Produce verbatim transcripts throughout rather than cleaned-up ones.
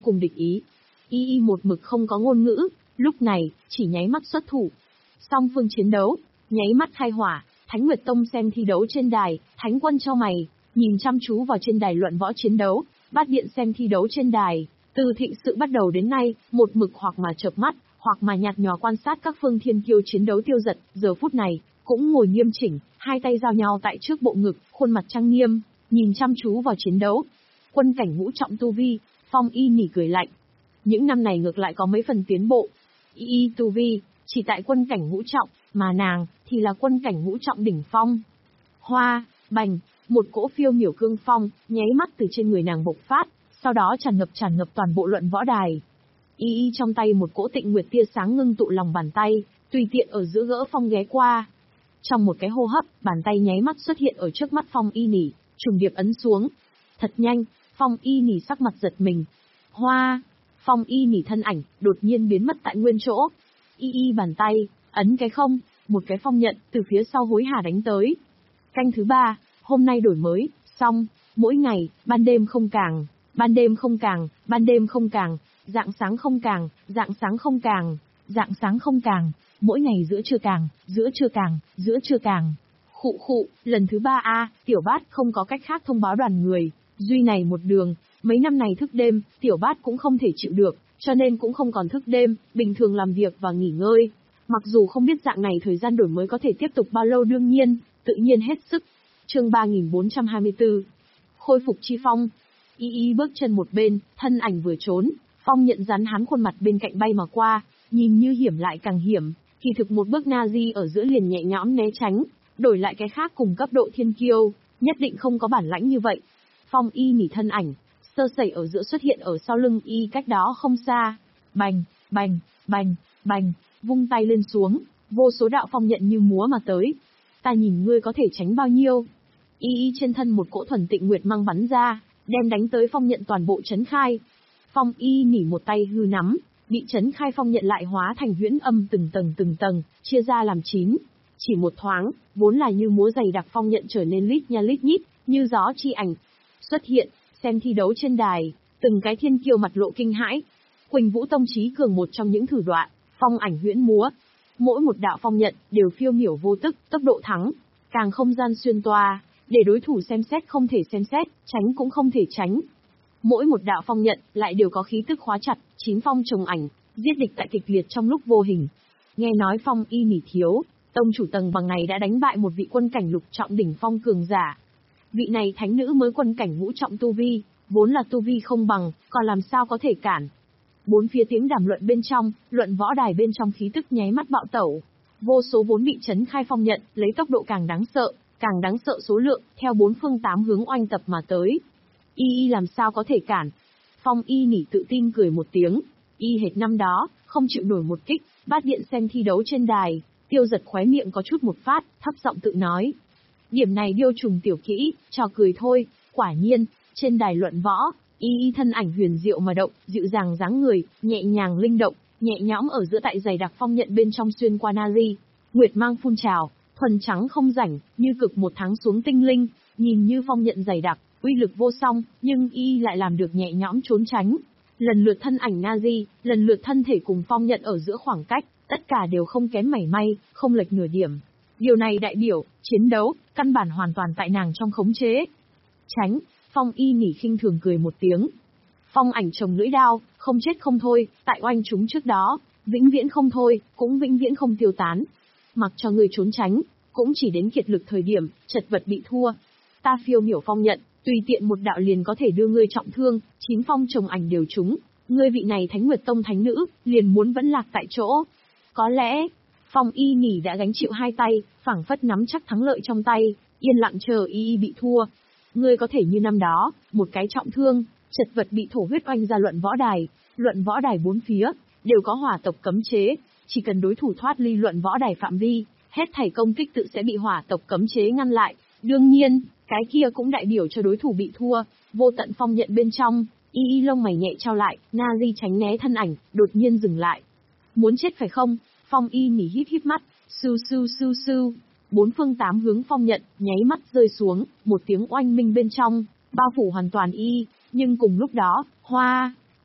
cùng địch ý. Y Y một mực không có ngôn ngữ, lúc này, chỉ nháy mắt xuất thủ. Song phương chiến đấu, nháy mắt khai hỏa, Thánh Nguyệt Tông xem thi đấu trên đài, Thánh Quân chau mày, nhìn chăm chú vào trên đài luận võ chiến đấu, Bát Điện xem thi đấu trên đài, từ thịnh sự bắt đầu đến nay, một mực hoặc mà chợp mắt, hoặc mà nhạt nhòa quan sát các phương thiên kiêu chiến đấu tiêu giật, giờ phút này, cũng ngồi nghiêm chỉnh, hai tay giao nhau tại trước bộ ngực, khuôn mặt trang nghiêm, nhìn chăm chú vào chiến đấu. Quân cảnh ngũ trọng tu vi, Phong Y nỉ cười lạnh. Những năm này ngược lại có mấy phần tiến bộ. Y Y tu vi, chỉ tại quân cảnh ngũ trọng, mà nàng, thì là quân cảnh ngũ trọng đỉnh phong. Hoa, bành, một cỗ phiêu miểu cương phong, nháy mắt từ trên người nàng bộc phát, sau đó tràn ngập tràn ngập toàn bộ luận võ đài. Y Y trong tay một cỗ tịnh nguyệt tia sáng ngưng tụ lòng bàn tay, tùy tiện ở giữa gỡ phong ghé qua. Trong một cái hô hấp, bàn tay nháy mắt xuất hiện ở trước mắt Phong Y nỉ, trùng điệp ấn xuống. Thật nhanh, Phong Y nỉ sắc mặt giật mình. Hoa, Phong Y nỉ thân ảnh, đột nhiên biến mất tại nguyên chỗ. Y Y bàn tay, ấn cái không, một cái phong nhận, từ phía sau hối hả đánh tới. Canh thứ ba, hôm nay đổi mới, xong, mỗi ngày, ban đêm không càng, ban đêm không càng, ban đêm không càng, dạng sáng không càng, dạng sáng không càng, dạng sáng không càng, mỗi ngày giữa trưa càng, giữa trưa càng, giữa trưa càng. Khụ khụ, lần thứ ba a, Tiểu Bát không có cách khác thông báo đoàn người, duy này một đường, mấy năm này thức đêm, Tiểu Bát cũng không thể chịu được, cho nên cũng không còn thức đêm, bình thường làm việc và nghỉ ngơi. Mặc dù không biết dạng này thời gian đổi mới có thể tiếp tục bao lâu đương nhiên, tự nhiên hết sức. Chương ba nghìn bốn trăm hai mươi tư. Khôi phục chi phong. Y Y bước chân một bên, thân ảnh vừa trốn, Phong nhận rắn hắn khuôn mặt bên cạnh bay mà qua, nhìn như hiểm lại càng hiểm, kỳ thực một bước Nazi ở giữa liền nhẹ nhõm né tránh, đổi lại cái khác cùng cấp độ thiên kiêu, nhất định không có bản lãnh như vậy. Phong Y nỉ thân ảnh, sơ sẩy ở giữa xuất hiện ở sau lưng Y cách đó không xa. Bành, bành, bành, bành, vung tay lên xuống, vô số đạo phong nhận như múa mà tới. Ta nhìn ngươi có thể tránh bao nhiêu. Y Y trên thân một cỗ thuần tịnh nguyệt mang bắn ra, đem đánh tới phong nhận toàn bộ chấn khai. Phong Y nỉ một tay hư nắm, bị chấn khai phong nhận lại hóa thành huyễn âm từng tầng từng tầng, chia ra làm chín. Chỉ một thoáng, vốn là như múa dày đặc phong nhận trở nên lít nha lít nhít, như gió chi ảnh. Xuất hiện, xem thi đấu trên đài, từng cái thiên kiêu mặt lộ kinh hãi. Quỳnh Vũ Tông Chí Cường một trong những thử đoạn, phong ảnh huyễn múa. Mỗi một đạo phong nhận đều phiêu miểu vô tức, tốc độ thắng, càng không gian xuyên toa, để đối thủ xem xét không thể xem xét, tránh cũng không thể tránh. Mỗi một đạo phong nhận lại đều có khí tức khóa chặt, chín phong trồng ảnh, giết địch tại kịch liệt trong lúc vô hình. Nghe nói Phong Y nỉ thiếu, tông chủ tầng bằng này đã đánh bại một vị quân cảnh lục trọng đỉnh phong cường giả. Vị này thánh nữ mới quân cảnh ngũ trọng tu vi, vốn là tu vi không bằng, còn làm sao có thể cản. Bốn phía tiếng đàm luận bên trong, luận võ đài bên trong khí tức nháy mắt bạo tẩu. Vô số vốn bị chấn khai phong nhận, lấy tốc độ càng đáng sợ, càng đáng sợ số lượng, theo bốn phương tám hướng oanh tập mà tới. Y Y làm sao có thể cản? Phong Y nỉ tự tin cười một tiếng, y hệt năm đó, không chịu nổi một kích, Bát Điện xem thi đấu trên đài, Tiêu Giật khóe miệng có chút một phát, thấp giọng tự nói. Điểm này điêu trùng tiểu kỹ, trò cười thôi, quả nhiên, trên đài luận võ, Y Y thân ảnh huyền diệu mà động, dịu dàng dáng người, nhẹ nhàng linh động, nhẹ nhõm ở giữa tại dày đặc phong nhận bên trong xuyên qua Nazi. Nguyệt mang phun trào, thuần trắng không rảnh, như cực một tháng xuống tinh linh, nhìn như phong nhận dày đặc, uy lực vô song, nhưng Y lại làm được nhẹ nhõm trốn tránh. Lần lượt thân ảnh Nazi, lần lượt thân thể cùng phong nhận ở giữa khoảng cách, tất cả đều không kém mảy may, không lệch nửa điểm. Điều này đại biểu, chiến đấu, căn bản hoàn toàn tại nàng trong khống chế. Tránh, Phong Y nỉ khinh thường cười một tiếng. Phong ảnh trồng lưỡi đao, không chết không thôi, tại oanh chúng trước đó, vĩnh viễn không thôi, cũng vĩnh viễn không tiêu tán. Mặc cho người trốn tránh, cũng chỉ đến kiệt lực thời điểm, chật vật bị thua. Ta phiêu miểu phong nhận, tùy tiện một đạo liền có thể đưa ngươi trọng thương, chín phong trồng ảnh đều trúng. Ngươi vị này Thánh Nguyệt Tông thánh nữ, liền muốn vẫn lạc tại chỗ. Có lẽ, Phong Y nỉ đã gánh chịu hai tay, phảng phất nắm chắc thắng lợi trong tay, yên lặng chờ Y Y bị thua. Ngươi có thể như năm đó, một cái trọng thương, chật vật bị thổ huyết oanh ra luận võ đài, luận võ đài bốn phía, đều có hỏa tộc cấm chế, chỉ cần đối thủ thoát ly luận võ đài phạm vi, hết thảy công kích tự sẽ bị hỏa tộc cấm chế ngăn lại. Đương nhiên, cái kia cũng đại biểu cho đối thủ bị thua, vô tận phong nhận bên trong, Y Y lông mày nhẹ trao lại, Nazi tránh né thân ảnh, đột nhiên dừng lại. Muốn chết phải không? Phong Y nỉ híp híp mắt, sưu sưu sưu sưu. Bốn phương tám hướng phong nhận, nháy mắt rơi xuống, một tiếng oanh minh bên trong, bao phủ hoàn toàn Y, nhưng cùng lúc đó, hoa,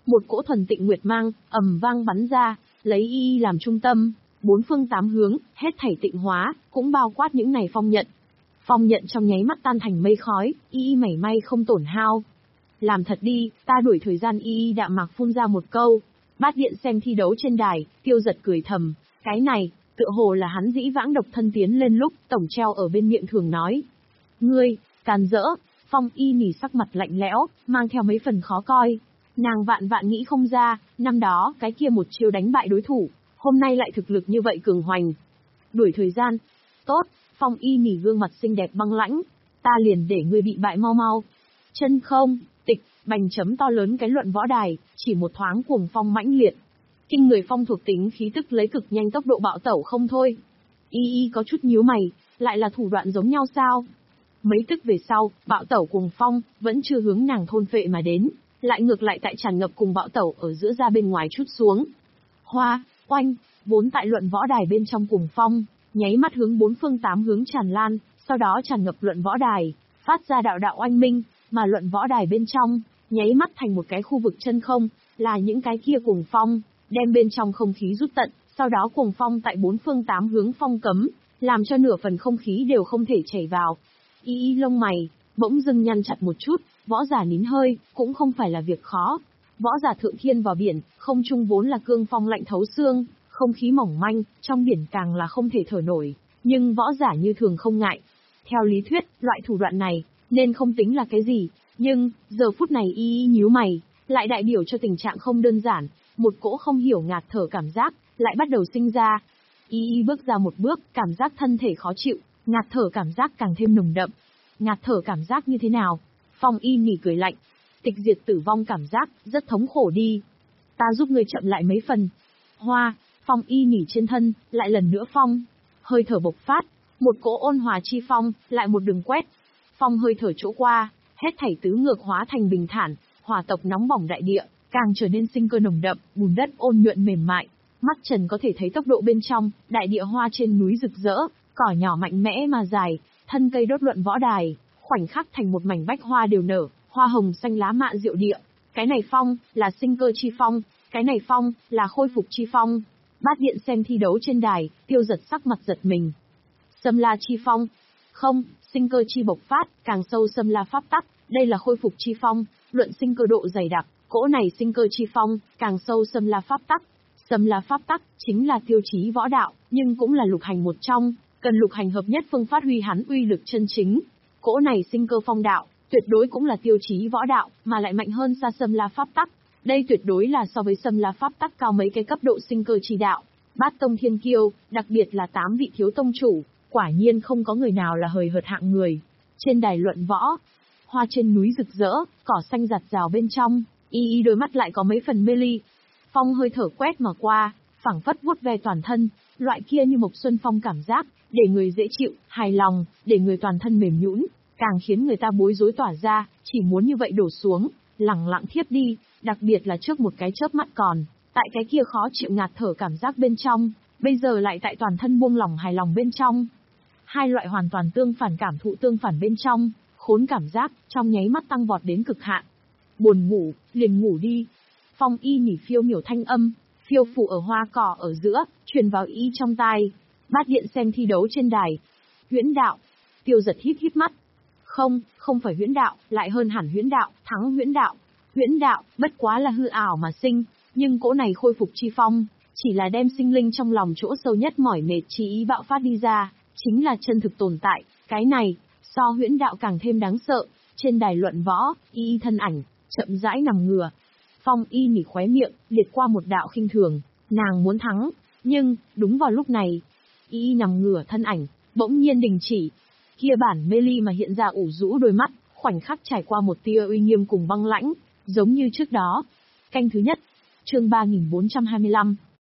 một cỗ thuần tịnh nguyệt mang, ầm vang bắn ra, lấy y y làm trung tâm, bốn phương tám hướng, hết thảy tịnh hóa, cũng bao quát những này phong nhận. Phong nhận trong nháy mắt tan thành mây khói, y y mảy may không tổn hao. Làm thật đi, ta đuổi thời gian y y đạm mạc phun ra một câu. Bát Điện xem thi đấu trên đài, Tiêu Giật cười thầm, cái này, tựa hồ là hắn dĩ vãng độc thân tiến lên lúc, tổng treo ở bên miệng thường nói. Ngươi, càn rỡ, Phong Y Nỉ sắc mặt lạnh lẽo, mang theo mấy phần khó coi. Nàng vạn vạn nghĩ không ra, năm đó, cái kia một chiêu đánh bại đối thủ, hôm nay lại thực lực như vậy cường hoành. Đuổi thời gian. Tốt, Phong Y Nỉ gương mặt xinh đẹp băng lãnh. Ta liền để ngươi bị bại mau mau. Chân không, tịch, bành chấm to lớn cái luận võ đài, chỉ một thoáng cuồng phong mãnh liệt. Kinh người phong thuộc tính khí tức lấy cực nhanh tốc độ bạo tẩu không thôi. Y y có chút nhíu mày, lại là thủ đoạn giống nhau sao? Mấy tức về sau, bạo tẩu cuồng phong, vẫn chưa hướng nàng thôn phệ mà đến, lại ngược lại tại tràn ngập cùng bạo tẩu ở giữa ra bên ngoài chút xuống. Hoa, oanh, vốn tại luận võ đài bên trong cuồng phong, nháy mắt hướng bốn phương tám hướng tràn lan, sau đó tràn ngập luận võ đài, phát ra đạo đạo oanh minh, mà luận võ đài bên trong, nháy mắt thành một cái khu vực chân không, là những cái kia cuồng phong, đem bên trong không khí rút tận, sau đó cuồng phong tại bốn phương tám hướng phong cấm, làm cho nửa phần không khí đều không thể chảy vào. Y y lông mày, bỗng dưng nhăn chặt một chút, võ giả nín hơi, cũng không phải là việc khó. Võ giả thượng thiên vào biển, không trung vốn là cương phong lạnh thấu xương, không khí mỏng manh, trong biển càng là không thể thở nổi, nhưng võ giả như thường không ngại. Theo lý thuyết, loại thủ đoạn này, nên không tính là cái gì, nhưng, giờ phút này y y nhíu mày, lại đại biểu cho tình trạng không đơn giản, một cỗ không hiểu ngạt thở cảm giác, lại bắt đầu sinh ra. Y y bước ra một bước, cảm giác thân thể khó chịu, ngạt thở cảm giác càng thêm nồng đậm. Ngạt thở cảm giác như thế nào? Phong Y Nỉ cười lạnh. Tịch diệt tử vong cảm giác, rất thống khổ đi. Ta giúp ngươi chậm lại mấy phần. Hoa, Phong Y Nỉ trên thân, lại lần nữa phong. Hơi thở bộc phát, một cỗ ôn hòa chi phong, lại một đường quét. Phong hơi thở chỗ qua, hết thảy tứ ngược hóa thành bình thản, hỏa tộc nóng bỏng đại địa, càng trở nên sinh cơ nồng đậm, bùn đất ôn nhuận mềm mại. Mắt trần có thể thấy tốc độ bên trong, đại địa hoa trên núi rực rỡ, cỏ nhỏ mạnh mẽ mà dài, thân cây đốt luận võ đài, khoảnh khắc thành một mảnh bách hoa đều nở, hoa hồng xanh lá mạ diệu địa. Cái này phong, là sinh cơ chi phong, cái này phong, là khôi phục chi phong. Bát Điện xem thi đấu trên đài, Tiêu Giật sắc mặt giật mình. Xâm la chi phong. Không, sinh cơ chi bộc phát, càng sâu xâm la pháp tắc, đây là khôi phục chi phong, luận sinh cơ độ dày đặc, cỗ này sinh cơ chi phong, càng sâu xâm la pháp tắc. Xâm la pháp tắc, chính là tiêu chí võ đạo, nhưng cũng là lục hành một trong, cần lục hành hợp nhất phương phát huy hắn uy lực chân chính. Cỗ này sinh cơ phong đạo, tuyệt đối cũng là tiêu chí võ đạo, mà lại mạnh hơn xa xâm la pháp tắc. Đây tuyệt đối là so với xâm la pháp tắc cao mấy cái cấp độ sinh cơ chi đạo. Bát tông thiên kiêu, đặc biệt là tám vị thiếu tông chủ, quả nhiên không có người nào là hời hợt hạng người. Trên đài luận võ, hoa trên núi rực rỡ, cỏ xanh rạt rào bên trong, y y đôi mắt lại có mấy phần mê ly. Phong hơi thở quét mà qua, phảng phất vuốt ve toàn thân, loại kia như mộc xuân phong cảm giác, để người dễ chịu, hài lòng, để người toàn thân mềm nhũn, càng khiến người ta bối rối tỏa ra, chỉ muốn như vậy đổ xuống, lẳng lặng thiếp đi, đặc biệt là trước một cái chớp mắt còn, tại cái kia khó chịu ngạt thở cảm giác bên trong, bây giờ lại tại toàn thân buông lỏng hài lòng bên trong. Hai loại hoàn toàn tương phản cảm thụ tương phản bên trong, khốn cảm giác, trong nháy mắt tăng vọt đến cực hạn. Buồn ngủ, liền ngủ đi. Phong Y Nỉ phiêu miểu thanh âm, phiêu phù ở hoa cỏ ở giữa, truyền vào y trong tai. Bát Điện xem thi đấu trên đài. Huyễn đạo. Tiêu Giật híp híp mắt. Không, không phải huyễn đạo, lại hơn hẳn huyễn đạo, thắng huyễn đạo. Huyễn đạo, bất quá là hư ảo mà sinh, nhưng cỗ này khôi phục chi phong, chỉ là đem sinh linh trong lòng chỗ sâu nhất mỏi mệt trí ý bạo phát đi ra, chính là chân thực tồn tại. Cái này, so huyễn đạo càng thêm đáng sợ. Trên đài luận võ, y thân ảnh, chậm rãi nằm ngửa. Phong Y Nỉ khóe miệng, liệt qua một đạo khinh thường, nàng muốn thắng, nhưng, đúng vào lúc này, y nằm ngửa thân ảnh, bỗng nhiên đình chỉ. Kia bản mê ly mà hiện ra ủ rũ đôi mắt, khoảnh khắc trải qua một tia uy nghiêm cùng băng lãnh, giống như trước đó. Canh thứ nhất, chương ba nghìn bốn trăm hai mươi lăm.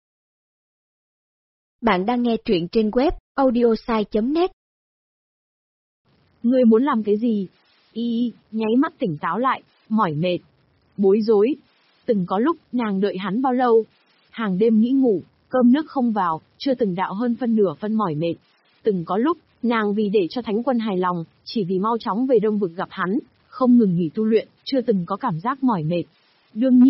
Bạn đang nghe truyện trên web audiosai chấm net. Ngươi muốn làm cái gì? Y nháy mắt tỉnh táo lại, mỏi mệt, bối rối. Từng có lúc, nàng đợi hắn bao lâu? Hàng đêm nghĩ ngủ, cơm nước không vào, chưa từng đạo hơn phân nửa phân mỏi mệt. Từng có lúc, nàng vì để cho Thánh Quân hài lòng, chỉ vì mau chóng về Đông Vực gặp hắn, không ngừng nghỉ tu luyện, chưa từng có cảm giác mỏi mệt. Đương nhiên,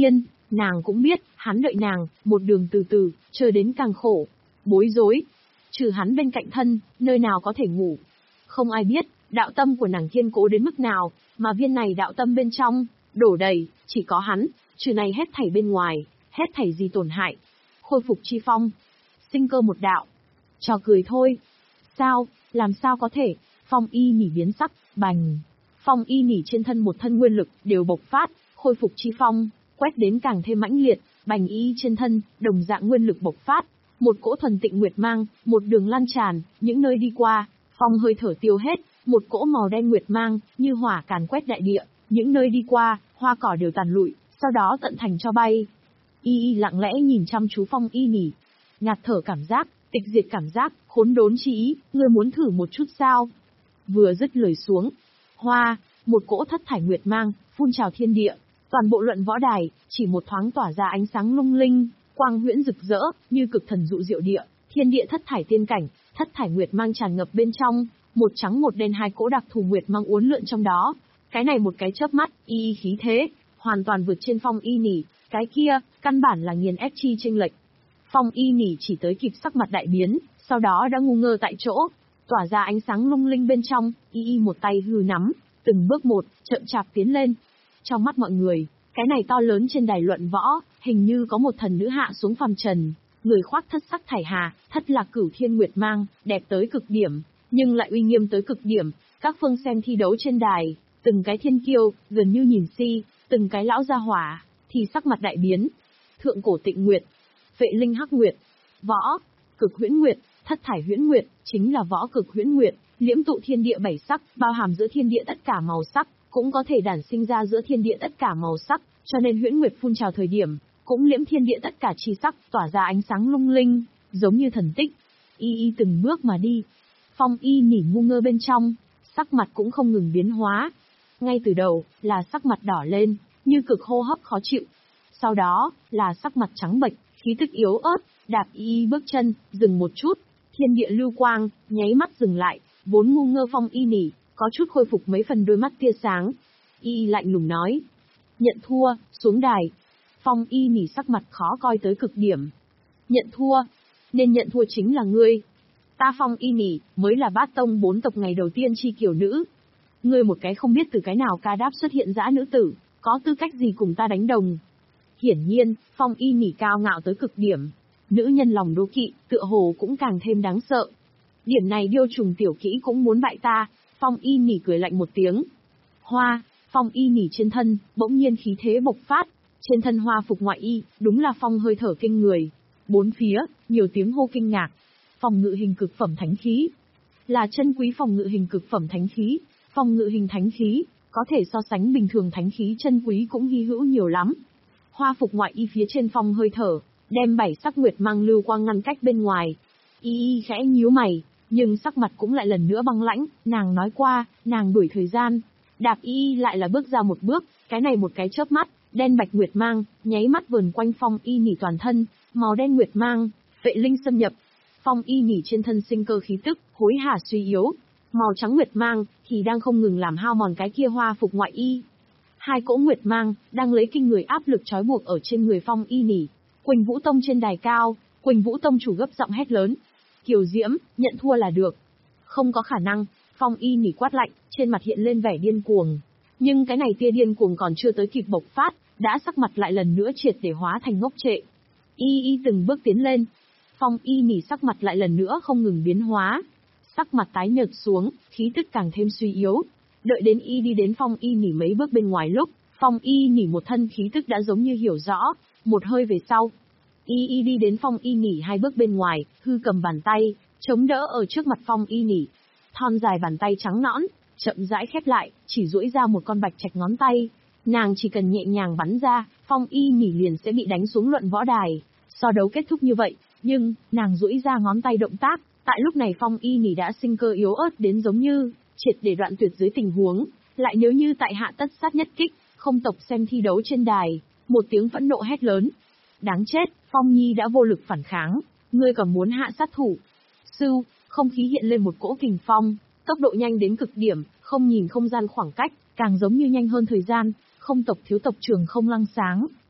Nàng cũng biết, hắn đợi nàng, một đường từ từ, chờ đến càng khổ. Bối rối. Trừ hắn bên cạnh thân, nơi nào có thể ngủ. Không ai biết, đạo tâm của nàng kiên cố đến mức nào, mà viên này đạo tâm bên trong, đổ đầy, chỉ có hắn, trừ này hết thảy bên ngoài, hết thảy gì tổn hại. Khôi phục chi phong. Sinh cơ một đạo. Trò cười thôi. Sao, làm sao có thể, Phong Y Nỉ biến sắc, bành. Phong Y Nỉ trên thân một thân nguyên lực, đều bộc phát, khôi phục chi phong, quét đến càng thêm mãnh liệt, bành y trên thân, đồng dạng nguyên lực bộc phát. Một cỗ thuần tịnh nguyệt mang, một đường lan tràn, những nơi đi qua, phong hơi thở tiêu hết, một cỗ màu đen nguyệt mang, như hỏa càn quét đại địa, những nơi đi qua, hoa cỏ đều tàn lụi, sau đó tận thành cho bay. Y y lặng lẽ nhìn chăm chú Phong Y Nỉ, ngạt thở cảm giác, tịch diệt cảm giác, khốn đốn chi ý, ngươi muốn thử một chút sao? Vừa dứt lời xuống, hoa, một cỗ thất thải nguyệt mang, phun trào thiên địa, toàn bộ luận võ đài, chỉ một thoáng tỏa ra ánh sáng lung linh, quang huyễn rực rỡ, như cực thần dụ diệu địa, thiên địa thất thải tiên cảnh, thất thải nguyệt mang tràn ngập bên trong, một trắng một đen hai cỗ đặc thù nguyệt mang uốn lượn trong đó. Cái này một cái chớp mắt, y y khí thế, hoàn toàn vượt trên Phong Y Nỉ, cái kia, căn bản là nghiền ép chi chênh lệch. Phong Y Nỉ chỉ tới kịp sắc mặt đại biến, sau đó đã ngu ngơ tại chỗ, tỏa ra ánh sáng lung linh bên trong, y y một tay hư nắm, từng bước một, chậm chạp tiến lên. Trong mắt mọi người, cái này to lớn trên đài luận võ, hình như có một thần nữ hạ xuống phàm trần, người khoác thất sắc thải hà, thất lạc cửu thiên nguyệt mang, đẹp tới cực điểm, nhưng lại uy nghiêm tới cực điểm. Các phương xem thi đấu trên đài, từng cái thiên kiêu, gần như nhìn si, từng cái lão gia hỏa, thì sắc mặt đại biến. Thượng cổ tịnh nguyệt, vệ linh hắc nguyệt, võ, cực huyễn nguyệt, thất thải huyễn nguyệt, chính là võ cực huyễn nguyệt, liễm tụ thiên địa bảy sắc, bao hàm giữa thiên địa tất cả màu sắc, cũng có thể đản sinh ra giữa thiên địa tất cả màu sắc, cho nên huyễn nguyệt phun trào thời điểm, cũng liễm thiên địa tất cả chi sắc, tỏa ra ánh sáng lung linh, giống như thần tích. Y y từng bước mà đi. Phong Y Nỉ ngu ngơ bên trong, sắc mặt cũng không ngừng biến hóa. Ngay từ đầu, là sắc mặt đỏ lên, như cực hô hấp khó chịu. Sau đó, là sắc mặt trắng bệch, khí tức yếu ớt, đạp y y bước chân, dừng một chút. Thiên địa lưu quang, nháy mắt dừng lại, vốn ngu ngơ Phong Y Nỉ, có chút khôi phục mấy phần đôi mắt tia sáng. Y y lạnh lùng nói. Nhận thua, xuống đài. Phong Y Nỉ sắc mặt khó coi tới cực điểm. Nhận thua, nên nhận thua chính là ngươi. Ta Phong Y Nỉ, mới là bát tông bốn tộc ngày đầu tiên chi kiểu nữ. Ngươi một cái không biết từ cái nào ca đáp xuất hiện dã nữ tử, có tư cách gì cùng ta đánh đồng. Hiển nhiên, Phong Y Nỉ cao ngạo tới cực điểm. Nữ nhân lòng đố kỵ, tựa hồ cũng càng thêm đáng sợ. Điểm này điêu trùng tiểu kỹ cũng muốn bại ta. Phong Y Nỉ cười lạnh một tiếng. Hoa, Phong Y Nỉ trên thân, bỗng nhiên khí thế bộc phát. Trên thân hoa phục ngoại y, đúng là phong hơi thở kinh người. Bốn phía, nhiều tiếng hô kinh ngạc. Phòng ngự hình cực phẩm thánh khí. Là chân quý phòng ngự hình cực phẩm thánh khí. Phòng ngự hình thánh khí, có thể so sánh bình thường thánh khí chân quý cũng hy hữu nhiều lắm. Hoa phục ngoại y phía trên phong hơi thở, đem bảy sắc nguyệt mang lưu quang ngăn cách bên ngoài. Y y khẽ nhíu mày, nhưng sắc mặt cũng lại lần nữa băng lãnh, nàng nói qua, nàng đuổi thời gian. Đạp y y lại là bước ra một bước, cái này một cái chớp mắt, đen bạch nguyệt mang, nháy mắt vờn quanh Phong Y Nỉ toàn thân, màu đen nguyệt mang, vệ linh xâm nhập. Phong Y Nỉ trên thân sinh cơ khí tức, hối hả suy yếu. Màu trắng nguyệt mang, thì đang không ngừng làm hao mòn cái kia hoa phục ngoại y. Hai cỗ nguyệt mang, đang lấy kinh người áp lực trói buộc ở trên người Phong Y Nỉ. Quỳnh Vũ Tông trên đài cao, Quỳnh Vũ Tông chủ gấp giọng hét lớn. Kiều Diễm, nhận thua là được. Không có khả năng, Phong Y Nỉ quát lạnh, trên mặt hiện lên vẻ điên cuồng. Nhưng cái này tia điên cuồng còn chưa tới kịp bộc phát, đã sắc mặt lại lần nữa triệt để hóa thành ngốc trệ. Y y từng bước tiến lên. Phong Y Nỉ sắc mặt lại lần nữa không ngừng biến hóa. Sắc mặt tái nhợt xuống, khí tức càng thêm suy yếu. Đợi đến y đi đến Phong Y Nỉ mấy bước bên ngoài lúc, Phong Y Nỉ một thân khí tức đã giống như hiểu rõ, một hơi về sau. Y y đi đến Phong Y Nỉ hai bước bên ngoài, hư cầm bàn tay, chống đỡ ở trước mặt Phong Y Nỉ. Thon dài bàn tay trắng nõn, chậm rãi khép lại, chỉ duỗi ra một con bạch trạch ngón tay. Nàng chỉ cần nhẹ nhàng bắn ra, Phong Y Nỉ liền sẽ bị đánh xuống luận võ đài. So đấu kết thúc như vậy, nhưng, nàng duỗi ra ngón tay động tác, tại lúc này Phong Y Nỉ đã sinh cơ yếu ớt đến giống như, triệt để đoạn tuyệt dưới tình huống, lại nếu như tại hạ tất sát nhất kích, không tộc xem thi đấu trên đài, một tiếng phẫn nộ hét lớn. Đáng chết, Phong Nhi đã vô lực phản kháng, ngươi còn muốn hạ sát thủ. Sưu, không khí hiện lên một cỗ kình phong, tốc độ nhanh đến cực điểm, không nhìn không gian khoảng cách, càng giống như nhanh hơn thời gian, không tộc thiếu tộc trưởng không lăng sáng,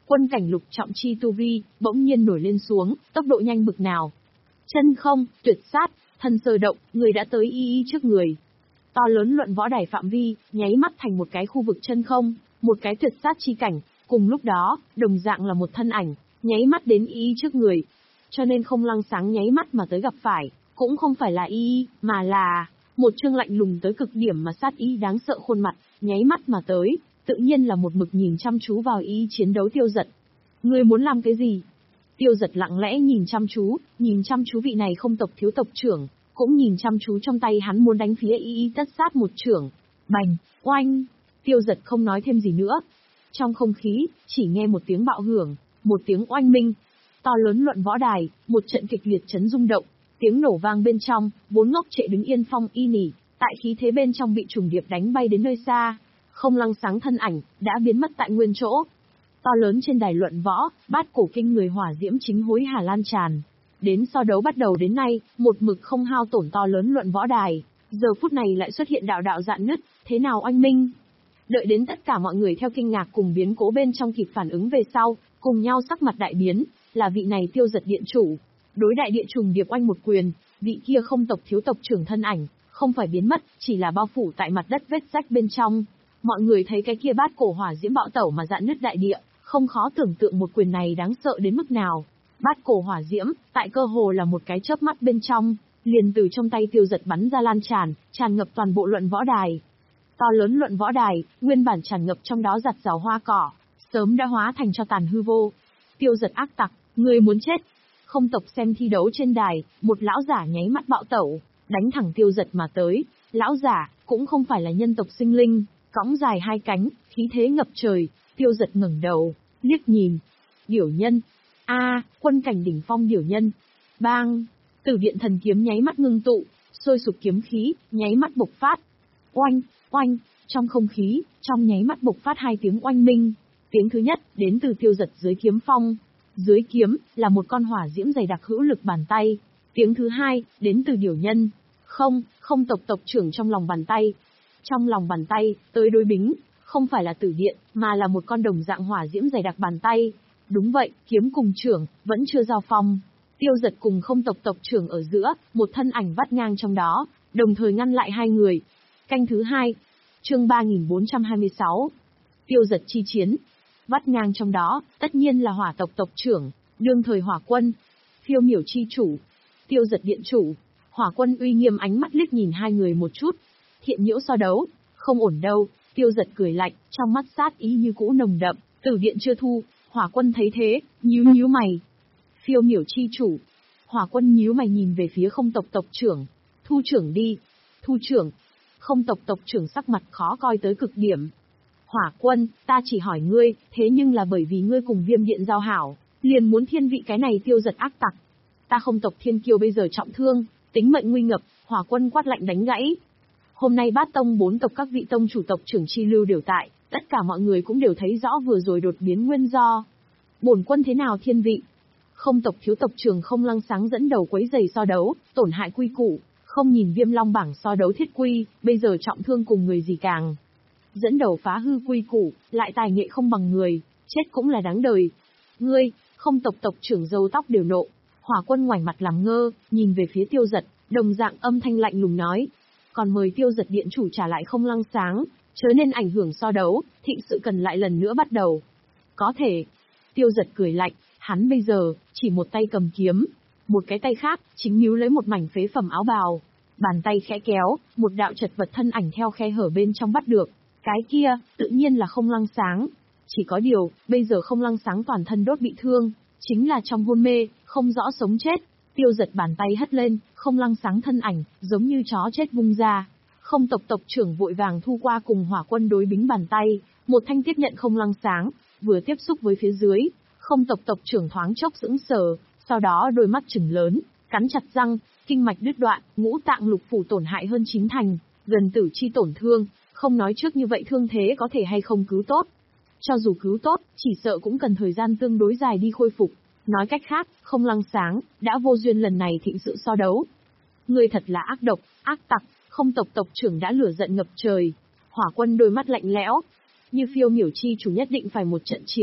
Quân cảnh lục trọng chi tu vi, bỗng nhiên nổi lên xuống, tốc độ nhanh bực nào. Chân không, tuyệt sát, thân sơ động, người đã tới y y trước người. To lớn luận võ đài phạm vi, nháy mắt thành một cái khu vực chân không, một cái tuyệt sát chi cảnh, cùng lúc đó, đồng dạng là một thân ảnh, nháy mắt đến y y trước người. Cho nên không lăng sáng nháy mắt mà tới gặp phải, cũng không phải là y y, mà là một trương lạnh lùng tới cực điểm mà sát ý đáng sợ khuôn mặt, nháy mắt mà tới, tự nhiên là một mực nhìn chăm chú vào y chiến đấu Tiêu Dật. Ngươi muốn làm cái gì? Tiêu Dật lặng lẽ nhìn chăm chú, nhìn chăm chú vị này không tộc thiếu tộc trưởng, cũng nhìn chăm chú trong tay hắn muốn đánh phía y y tất sát một trưởng. Bành, oanh, Tiêu Dật không nói thêm gì nữa. Trong không khí, chỉ nghe một tiếng bạo hưởng, một tiếng oanh minh. To lớn luận võ đài, một trận kịch liệt chấn rung động, tiếng nổ vang bên trong, bốn ngốc trệ đứng yên phong y nỉ, tại khí thế bên trong bị trùng điệp đánh bay đến nơi xa. Không lăng sáng thân ảnh, đã biến mất tại nguyên chỗ. To lớn trên đài luận võ, bát cổ kinh người hỏa diễm chính hối hả lan tràn. Đến so đấu bắt đầu đến nay, một mực không hao tổn to lớn luận võ đài, giờ phút này lại xuất hiện đạo đạo dạn nứt, thế nào oanh minh? Đợi đến tất cả mọi người theo kinh ngạc cùng biến cố bên trong kịp phản ứng về sau, cùng nhau sắc mặt đại biến, là vị này Tiêu Dật điện chủ. Đối đại địa trùng điệp oanh một quyền, vị kia không tộc thiếu tộc trưởng thân ảnh, không phải biến mất, chỉ là bao phủ tại mặt đất vết rách bên trong. Mọi người thấy cái kia bát cổ hỏa diễm bạo tẩu mà dạn nứt đại địa, không khó tưởng tượng một quyền này đáng sợ đến mức nào. Bát cổ hỏa diễm, tại cơ hồ là một cái chớp mắt bên trong, liền từ trong tay Tiêu Dật bắn ra lan tràn, tràn ngập toàn bộ luận võ đài. To lớn luận võ đài, nguyên bản tràn ngập trong đó giặt rào hoa cỏ, sớm đã hóa thành cho tàn hư vô. Tiêu Dật ác tặc, người muốn chết. Không tộc xem thi đấu trên đài, một lão giả nháy mắt bạo tẩu, đánh thẳng Tiêu Dật mà tới. Lão giả, cũng không phải là nhân tộc sinh linh, cõng dài hai cánh, khí thế ngập trời. Tiêu Dật ngẩng đầu, liếc nhìn. Điểu nhân. A, quân cảnh đỉnh phong điểu nhân. Bang. Tử điện thần kiếm nháy mắt ngưng tụ, sôi sục kiếm khí, nháy mắt bộc phát. Oanh, oanh, trong không khí, trong nháy mắt bộc phát hai tiếng oanh minh. Tiếng thứ nhất, đến từ Tiêu Dật dưới kiếm phong. Dưới kiếm, là một con hỏa diễm dày đặc hữu lực bàn tay. Tiếng thứ hai, đến từ điểu nhân. Không, không tộc tộc trưởng trong lòng bàn tay. Trong lòng bàn tay, tới đối bính, không phải là tử điện, mà là một con đồng dạng hỏa diễm dày đặc bàn tay. Đúng vậy, kiếm cùng trưởng, vẫn chưa giao phong. Tiêu Dật cùng không tộc tộc trưởng ở giữa, một thân ảnh vắt ngang trong đó, đồng thời ngăn lại hai người. Canh thứ hai, chương ba nghìn bốn trăm hai mươi sáu. Tiêu Dật chi chiến. Vắt ngang trong đó, tất nhiên là hỏa tộc tộc trưởng, đương thời hỏa quân. Phiêu miểu chi chủ. Tiêu Dật điện chủ. Hỏa quân uy nghiêm ánh mắt liếc nhìn hai người một chút. Thiện nhiễu so đấu, không ổn đâu. Tiêu Dật cười lạnh, trong mắt sát ý như cũ nồng đậm. Tử điện chưa thu. Hỏa quân thấy thế, nhíu nhíu mày. Phiêu miểu chi chủ. Hỏa quân nhíu mày nhìn về phía không tộc tộc trưởng. Thu trưởng đi. Thu trưởng. Không tộc tộc trưởng sắc mặt khó coi tới cực điểm. Hỏa quân, ta chỉ hỏi ngươi, thế nhưng là bởi vì ngươi cùng Viêm Điện giao hảo, liền muốn thiên vị cái này Tiêu Dật ác tặc. Ta không tộc thiên kiêu bây giờ trọng thương, tính mệnh nguy ngập, hỏa quân quát lạnh đánh gãy. Hôm nay bát tông bốn tộc các vị tông chủ tộc trưởng chi lưu đều tại, tất cả mọi người cũng đều thấy rõ vừa rồi đột biến nguyên do. Bổn quân thế nào thiên vị? Không tộc thiếu tộc trưởng Không Lăng Sáng dẫn đầu quấy giày so đấu, tổn hại quy củ, không nhìn Viêm Long bảng so đấu thiết quy, bây giờ trọng thương cùng người gì càng. Dẫn đầu phá hư quy củ, lại tài nghệ không bằng người, chết cũng là đáng đời. Ngươi, không tộc tộc trưởng râu tóc đều nộ. Hỏa quân ngoảnh mặt làm ngơ, nhìn về phía Tiêu Dật, đồng dạng âm thanh lạnh lùng nói. Còn mời Tiêu Dật điện chủ trả lại Không Lăng Sáng, chớ nên ảnh hưởng so đấu, thịnh sự cần lại lần nữa bắt đầu. Có thể. Tiêu Dật cười lạnh, hắn bây giờ, chỉ một tay cầm kiếm, một cái tay khác, chính níu lấy một mảnh phế phẩm áo bào. Bàn tay khẽ kéo, một đạo chật vật thân ảnh theo khe hở bên trong bắt được. Cái kia, tự nhiên là Không Lăng Sáng. Chỉ có điều, bây giờ Không Lăng Sáng toàn thân đốt bị thương, chính là trong hôn mê, không rõ sống chết. Tiêu Dật bàn tay hất lên, Không Lăng Sáng thân ảnh, giống như chó chết vung ra. Không tộc tộc trưởng vội vàng thu qua cùng hỏa quân đối bính bàn tay, một thanh tiếp nhận Không Lăng Sáng, vừa tiếp xúc với phía dưới. Không tộc tộc trưởng thoáng chốc sững sờ, sau đó đôi mắt trừng lớn, cắn chặt răng, kinh mạch đứt đoạn, ngũ tạng lục phủ tổn hại hơn chín thành, gần tử chi tổn thương. Không nói trước như vậy thương thế có thể hay không cứu tốt. Cho dù cứu tốt, chỉ sợ cũng cần thời gian tương đối dài đi khôi phục. Nói cách khác, Không Lăng Sáng, đã vô duyên lần này thịnh sự so đấu. Ngươi thật là ác độc, ác tặc, không tộc tộc trưởng đã lửa giận ngập trời. Hỏa quân đôi mắt lạnh lẽo. Như phiêu miểu chi chủ nhất định phải một trận chiến.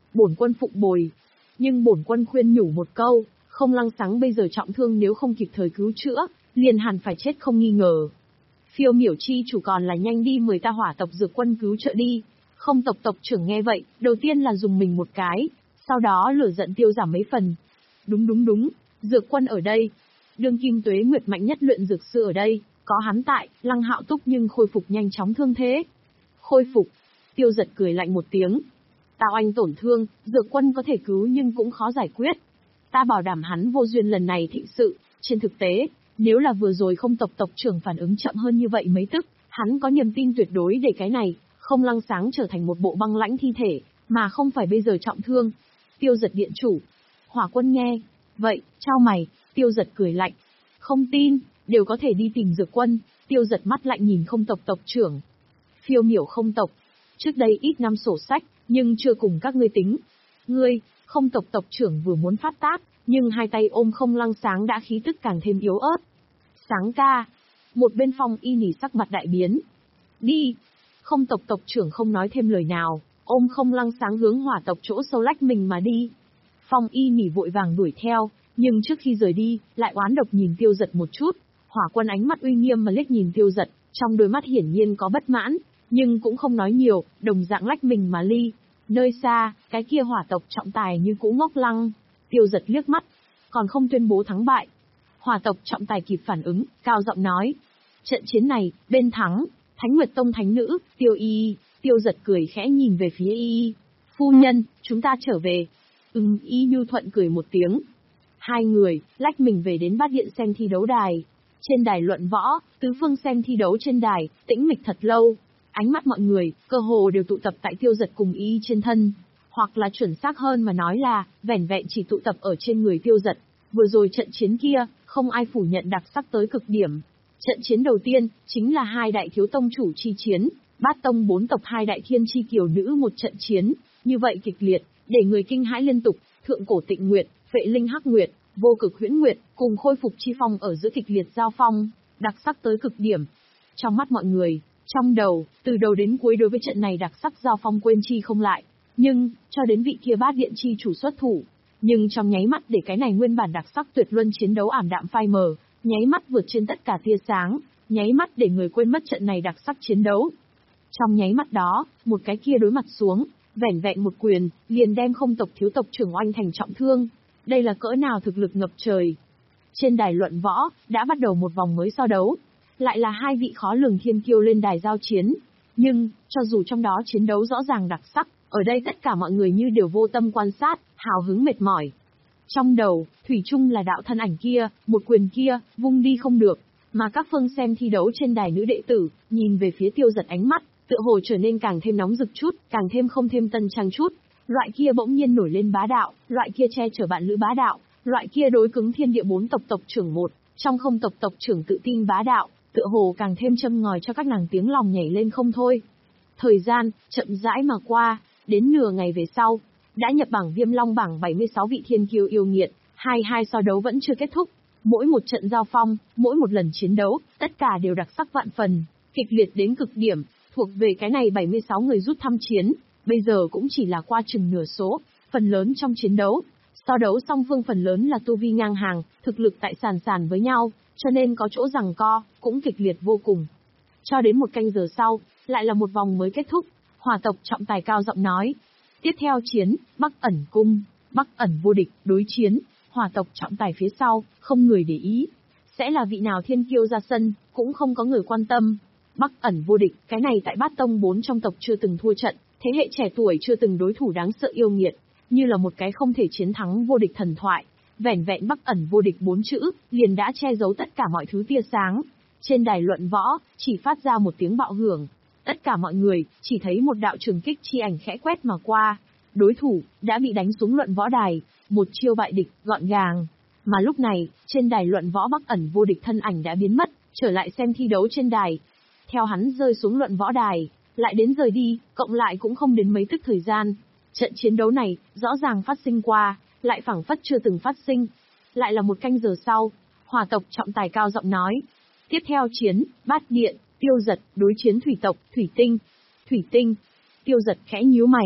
bổn quân phụng bồi. Nhưng bổn quân khuyên nhủ một câu, Không Lăng Sáng bây giờ trọng thương, nếu không kịp thời cứu chữa, liền hẳn phải chết không nghi ngờ. Phiêu miểu chi chủ còn là nhanh đi mời ta Hỏa tộc dược quân cứu trợ đi. Không tộc tộc trưởng nghe vậy, đầu tiên là dùng mình một cái, sau đó lửa giận tiêu giảm mấy phần. Đúng đúng đúng, dược quân ở đây. Đương kim tuế nguyệt mạnh nhất luyện dược sư ở đây, có hắn tại, Lăng Hạo túc nhưng khôi phục nhanh chóng thương thế. Khôi phục, Tiêu Giật cười lạnh một tiếng. Tào Anh tổn thương, dược quân có thể cứu nhưng cũng khó giải quyết. Ta bảo đảm hắn vô duyên lần này thịnh sự, trên thực tế, nếu là vừa rồi không tộc tộc trưởng phản ứng chậm hơn như vậy mấy tức, hắn có niềm tin tuyệt đối để cái này, Không Lăng Sáng trở thành một bộ băng lãnh thi thể, mà không phải bây giờ trọng thương. Tiêu Giật điện chủ. Hỏa quân nghe, vậy, trao mày, Tiêu Giật cười lạnh. Không tin, đều có thể đi tìm dược quân. Tiêu Giật mắt lạnh nhìn không tộc tộc trưởng. Phiêu miểu không tộc. Trước đây ít năm sổ sách, nhưng chưa cùng các ngươi tính. Ngươi, không tộc tộc trưởng vừa muốn phát tác, nhưng hai tay ôm Không Lăng Sáng đã khí tức càng thêm yếu ớt. Sáng ca. Một bên Phong Y Nỉ sắc mặt đại biến. Đi. Không tộc tộc trưởng không nói thêm lời nào, ôm Không Lăng Sáng hướng hỏa tộc chỗ sâu lách mình mà đi. Phong Y Nỉ vội vàng đuổi theo, nhưng trước khi rời đi, lại oán độc nhìn Tiêu Giật một chút. Hỏa quân ánh mắt uy nghiêm mà liếc nhìn Tiêu Giật, trong đôi mắt hiển nhiên có bất mãn, nhưng cũng không nói nhiều, đồng dạng lách mình mà ly. Nơi xa, cái kia hỏa tộc trọng tài như cũ ngốc lăng. Tiêu Giật liếc mắt, còn không tuyên bố thắng bại. Hỏa tộc trọng tài kịp phản ứng, cao giọng nói. Trận chiến này, bên thắng, Thánh Nguyệt Tông thánh nữ, Tiêu Y Y. Tiêu Giật cười khẽ nhìn về phía Y Y. Phu nhân, chúng ta trở về. Ừm, Y Nhu thuận cười một tiếng. Hai người, lách mình về đến bát điện xem thi đấu đài. Trên đài luận võ, tứ phương xem thi đấu trên đài, tĩnh mịch thật lâu. Ánh mắt mọi người, cơ hồ đều tụ tập tại Tiêu Giật cùng Y Y trên thân. Hoặc là chuẩn xác hơn mà nói là, vẻn vẹn chỉ tụ tập ở trên người Tiêu Giật. Vừa rồi trận chiến kia, không ai phủ nhận đặc sắc tới cực điểm. Trận chiến đầu tiên, chính là hai đại thiếu tông chủ chi chiến, bát tông bốn tộc hai đại thiên chi kiều nữ một trận chiến, như vậy kịch liệt, để người kinh hãi liên tục, thượng cổ tịnh nguyệt, phệ linh hắc nguyệt, vô cực huyễn nguyệt, cùng khôi phục chi phong ở giữa kịch liệt giao phong, đặc sắc tới cực điểm. Trong mắt mọi người, trong đầu, từ đầu đến cuối đối với trận này đặc sắc giao phong quên chi không lại, nhưng, cho đến vị kia bát điện chi chủ xuất thủ, nhưng trong nháy mắt để cái này nguyên bản đặc sắc tuyệt luân chiến đấu ảm đạm phai mờ, nháy mắt vượt trên tất cả tia sáng, nháy mắt để người quên mất trận này đặc sắc chiến đấu. Trong nháy mắt đó, một cái kia đối mặt xuống, vẻn vẹn một quyền, liền đem không tộc thiếu tộc trưởng oanh thành trọng thương. Đây là cỡ nào thực lực ngập trời. Trên đài luận võ, đã bắt đầu một vòng mới so đấu. Lại là hai vị khó lường thiên kiêu lên đài giao chiến. Nhưng, cho dù trong đó chiến đấu rõ ràng đặc sắc, ở đây tất cả mọi người như đều vô tâm quan sát, hào hứng mệt mỏi. Trong đầu, thủy chung là đạo thân ảnh kia, một quyền kia, vung đi không được. Mà các phương xem thi đấu trên đài nữ đệ tử, nhìn về phía Tiêu Giật ánh mắt, tựa hồ trở nên càng thêm nóng rực chút, càng thêm không thêm tân trang chút. Loại kia bỗng nhiên nổi lên bá đạo, loại kia che chở bạn lữ bá đạo, loại kia đối cứng thiên địa bốn tộc tộc trưởng một, trong không tộc tộc trưởng tự tin bá đạo, tựa hồ càng thêm châm ngòi cho các nàng tiếng lòng nhảy lên không thôi. Thời gian, chậm rãi mà qua, đến nửa ngày về sau, đã nhập bảng Viêm Long bảng bảy mươi sáu vị thiên kiêu yêu nghiệt, hai hai so đấu vẫn chưa kết thúc. Mỗi một trận giao phong, mỗi một lần chiến đấu, tất cả đều đặc sắc vạn phần, kịch liệt đến cực điểm, thuộc về cái này bảy mươi sáu người rút thăm chiến, bây giờ cũng chỉ là qua chừng nửa số, phần lớn trong chiến đấu. So đấu song phương phần lớn là tu vi ngang hàng, thực lực tại sàn sàn với nhau, cho nên có chỗ giằng co, cũng kịch liệt vô cùng. Cho đến một canh giờ sau, lại là một vòng mới kết thúc, Hỏa tộc trọng tài cao giọng nói. Tiếp theo chiến, Bắc ẩn cung, Bắc ẩn vô địch, đối chiến, Hỏa tộc trọng tài phía sau, không người để ý. Sẽ là vị nào thiên kiêu ra sân, cũng không có người quan tâm. Bắc ẩn vô địch, cái này tại bát tông bốn trong tộc chưa từng thua trận, thế hệ trẻ tuổi chưa từng đối thủ đáng sợ yêu nghiệt, như là một cái không thể chiến thắng vô địch thần thoại. Vẻn vẹn Bắc ẩn vô địch bốn chữ, liền đã che giấu tất cả mọi thứ tia sáng. Trên đài luận võ, chỉ phát ra một tiếng bạo hưởng. Tất cả mọi người, chỉ thấy một đạo trường kích chi ảnh khẽ quét mà qua. Đối thủ, đã bị đánh xuống luận võ đài, một chiêu bại địch, gọn gàng. Mà lúc này, trên đài luận võ Bắc ẩn vô địch thân ảnh đã biến mất, trở lại xem thi đấu trên đài. Theo hắn rơi xuống luận võ đài, lại đến rời đi, cộng lại cũng không đến mấy tức thời gian. Trận chiến đấu này, rõ ràng phát sinh qua, lại phảng phất chưa từng phát sinh. Lại là một canh giờ sau, Hỏa tộc trọng tài cao giọng nói. Tiếp theo chiến, Bát Điện, Tiêu Giật, đối chiến thủy tộc, Thủy Tinh. Thủy Tinh. Tiêu Giật khẽ nhíu mày,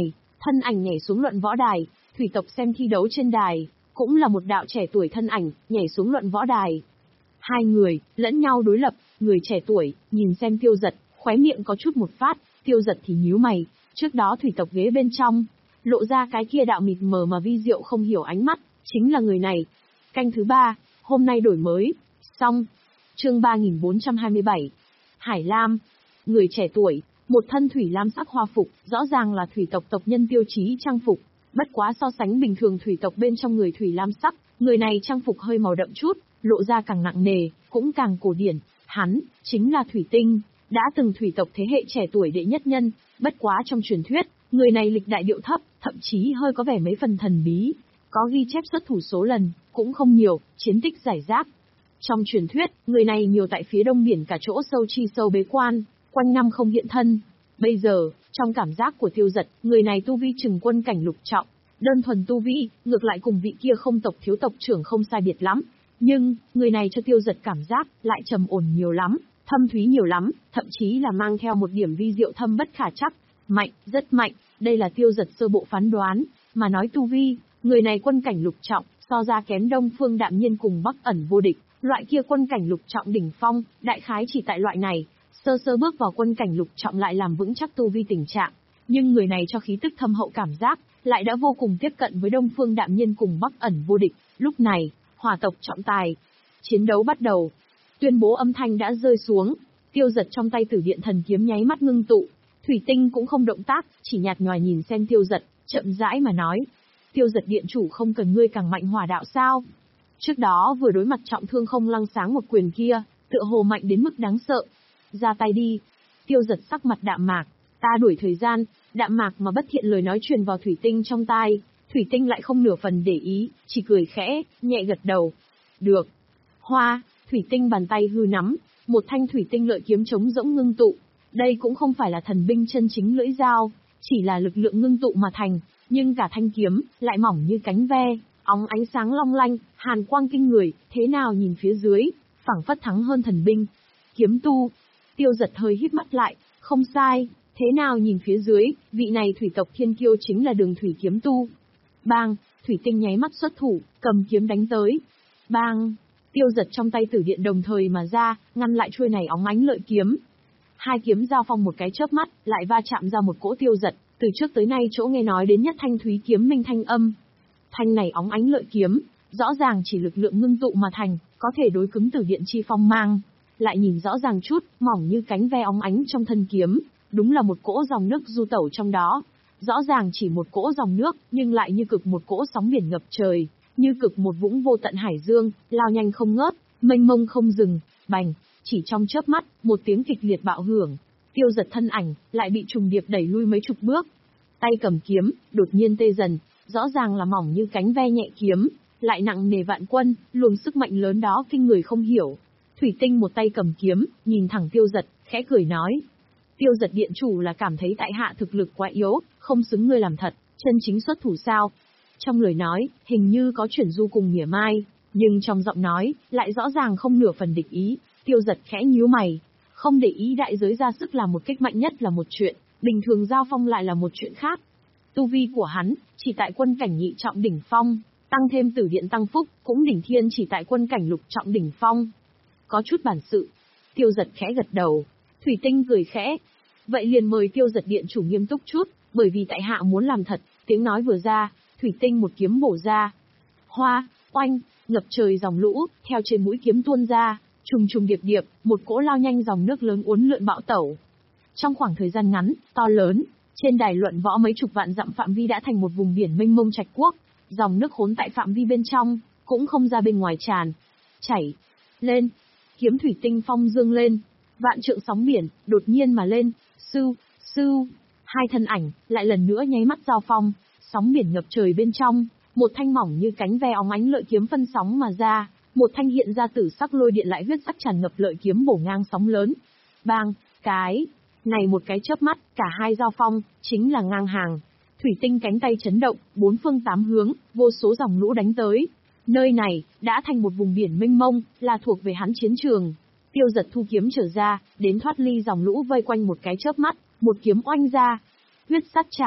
Thân ảnh nhảy xuống luận võ đài, thủy tộc xem thi đấu trên đài, cũng là một đạo trẻ tuổi thân ảnh, nhảy xuống luận võ đài. Hai người, lẫn nhau đối lập, người trẻ tuổi, nhìn xem Tiêu Giật, khóe miệng có chút một phát, Tiêu Giật thì nhíu mày, trước đó thủy tộc ghế bên trong, lộ ra cái kia đạo mịt mờ mà vi diệu không hiểu ánh mắt, chính là người này. Canh thứ ba, hôm nay đổi mới, xong. Chương ba nghìn bốn trăm hai mươi bảy. Hải Lam. Người trẻ tuổi, một thân thủy lam sắc hoa phục, rõ ràng là thủy tộc tộc nhân tiêu chí trang phục. Bất quá so sánh bình thường thủy tộc bên trong người thủy lam sắc, người này trang phục hơi màu đậm chút, lộ ra càng nặng nề, cũng càng cổ điển. Hắn, chính là Thủy Tinh, đã từng thủy tộc thế hệ trẻ tuổi đệ nhất nhân, bất quá trong truyền thuyết, người này lịch đại điệu thấp, thậm chí hơi có vẻ mấy phần thần bí. Có ghi chép xuất thủ số lần, cũng không nhiều, chiến tích giải rác. Trong truyền thuyết, người này nhiều tại phía đông biển cả chỗ sâu chi sâu bế quan, quanh năm không hiện thân. Bây giờ, trong cảm giác của Tiêu Giật, người này tu vi chừng quân cảnh lục trọng, đơn thuần tu vi, ngược lại cùng vị kia không tộc thiếu tộc trưởng không sai biệt lắm. Nhưng, người này cho Tiêu Giật cảm giác, lại trầm ổn nhiều lắm, thâm thúy nhiều lắm, thậm chí là mang theo một điểm vi diệu thâm bất khả trắc. Mạnh, rất mạnh, đây là Tiêu Giật sơ bộ phán đoán, mà nói tu vi, người này quân cảnh lục trọng, so ra kém Đông Phương Đạm Nhiên cùng Bắc Ẩn Vô Địch, loại kia quân cảnh lục trọng đỉnh phong, đại khái chỉ tại loại này, sơ sơ bước vào quân cảnh lục trọng lại làm vững chắc tu vi tình trạng, nhưng người này cho khí tức thâm hậu cảm giác, lại đã vô cùng tiếp cận với Đông Phương Đạm Nhiên cùng Bắc Ẩn Vô Địch. Lúc này, hỏa tộc trọng tài, chiến đấu bắt đầu. Tuyên bố âm thanh đã rơi xuống, Tiêu Giật trong tay Tử Điện Thần Kiếm nháy mắt ngưng tụ. Thủy Tinh cũng không động tác, chỉ nhạt nhòa nhìn xem Tiêu Giật, chậm rãi mà nói. Tiêu Giật điện chủ không cần ngươi càng mạnh hỏa đạo sao? Trước đó vừa đối mặt trọng thương không lăng sáng một quyền kia, tựa hồ mạnh đến mức đáng sợ. Ra tay đi. Tiêu Giật sắc mặt đạm mạc, ta đuổi thời gian, đạm mạc mà bất thiện lời nói truyền vào Thủy Tinh trong tai. Thủy Tinh lại không nửa phần để ý, chỉ cười khẽ, nhẹ gật đầu. Được. Hoa, Thủy Tinh bàn tay hư nắm, một thanh thủy tinh lợi kiếm trống rỗng ngưng tụ. Đây cũng không phải là thần binh chân chính lưỡi dao, chỉ là lực lượng ngưng tụ mà thành, nhưng cả thanh kiếm lại mỏng như cánh ve, óng ánh sáng long lanh, hàn quang kinh người, thế nào nhìn phía dưới, phảng phất thắng hơn thần binh. Kiếm tu. Tiêu Giật hơi híp mắt lại, không sai, thế nào nhìn phía dưới, vị này thủy tộc thiên kiêu chính là Đường Thủy kiếm tu. Bang, Thủy Tinh nháy mắt xuất thủ, cầm kiếm đánh tới. Bang, Tiêu Giật trong tay Tử Điện đồng thời mà ra, ngăn lại chuôi này óng ánh lợi kiếm. Hai kiếm giao phong một cái chớp mắt, lại va chạm ra một cỗ Tiêu Giật, từ trước tới nay chỗ nghe nói đến nhất thanh thúy kiếm minh thanh âm. Thanh này óng ánh lợi kiếm, rõ ràng chỉ lực lượng ngưng tụ mà thành, có thể đối cứng Tử Điện chi phong mang. Lại nhìn rõ ràng chút, mỏng như cánh ve óng ánh trong thân kiếm, đúng là một cỗ dòng nước du tẩu trong đó. Rõ ràng chỉ một cỗ dòng nước, nhưng lại như cực một cỗ sóng biển ngập trời, như cực một vũng vô tận hải dương, lao nhanh không ngớt, mênh mông không dừng. Bành, chỉ trong chớp mắt, một tiếng kịch liệt bạo hưởng, Tiêu Giật thân ảnh lại bị trùng điệp đẩy lui mấy chục bước. Tay cầm kiếm, đột nhiên tê dần, rõ ràng là mỏng như cánh ve nhẹ kiếm, lại nặng nề vạn quân, luồng sức mạnh lớn đó kinh người không hiểu. Thủy Tinh một tay cầm kiếm, nhìn thẳng Tiêu Giật, khẽ cười nói. Tiêu Giật điện chủ là cảm thấy tại hạ thực lực quá yếu, không xứng ngươi làm thật, chân chính xuất thủ sao? Trong lời nói, hình như có chuyển du cùng mỉa mai, nhưng trong giọng nói, lại rõ ràng không nửa phần địch ý. Tiêu Giật khẽ nhíu mày, không để ý đại giới ra sức làm một kích mạnh nhất là một chuyện, bình thường giao phong lại là một chuyện khác. Tu vi của hắn, chỉ tại quân cảnh nhị trọng đỉnh phong, tăng thêm Tử Điện tăng phúc, cũng đỉnh thiên chỉ tại quân cảnh lục trọng đỉnh phong. Có chút bản sự. Tiêu Giật khẽ gật đầu. Thủy Tinh cười khẽ. Vậy liền mời Tiêu Giật điện chủ nghiêm túc chút, bởi vì tại hạ muốn làm thật. Tiếng nói vừa ra, Thủy Tinh một kiếm bổ ra. Hoa, oanh, ngập trời dòng lũ, theo trên mũi kiếm tuôn ra, trùng trùng điệp điệp, một cỗ lao nhanh dòng nước lớn uốn lượn bão tẩu. Trong khoảng thời gian ngắn, to lớn, trên đài luận võ mấy chục vạn dặm phạm vi đã thành một vùng biển mênh mông trạch quốc, dòng nước khốn tại phạm vi bên trong, cũng không ra bên ngoài tràn. Chảy lên, kiếm Thủy Tinh phong dương lên, vạn trượng sóng biển, đột nhiên mà lên, sưu, sưu, hai thân ảnh, lại lần nữa nháy mắt giao phong, sóng biển ngập trời bên trong, một thanh mỏng như cánh ve óng ánh lợi kiếm phân sóng mà ra, một thanh hiện ra tử sắc lôi điện lại huyết sắc tràn ngập lợi kiếm bổ ngang sóng lớn. Bang, cái, này một cái chớp mắt, cả hai giao phong, chính là ngang hàng. Thủy Tinh cánh tay chấn động, bốn phương tám hướng, vô số dòng lũ đánh tới. Nơi này, đã thành một vùng biển mênh mông, là thuộc về hắn chiến trường. Tiêu Giật thu kiếm trở ra, đến thoát ly dòng lũ vây quanh một cái chớp mắt, một kiếm oanh ra. Huyết sắt chảm,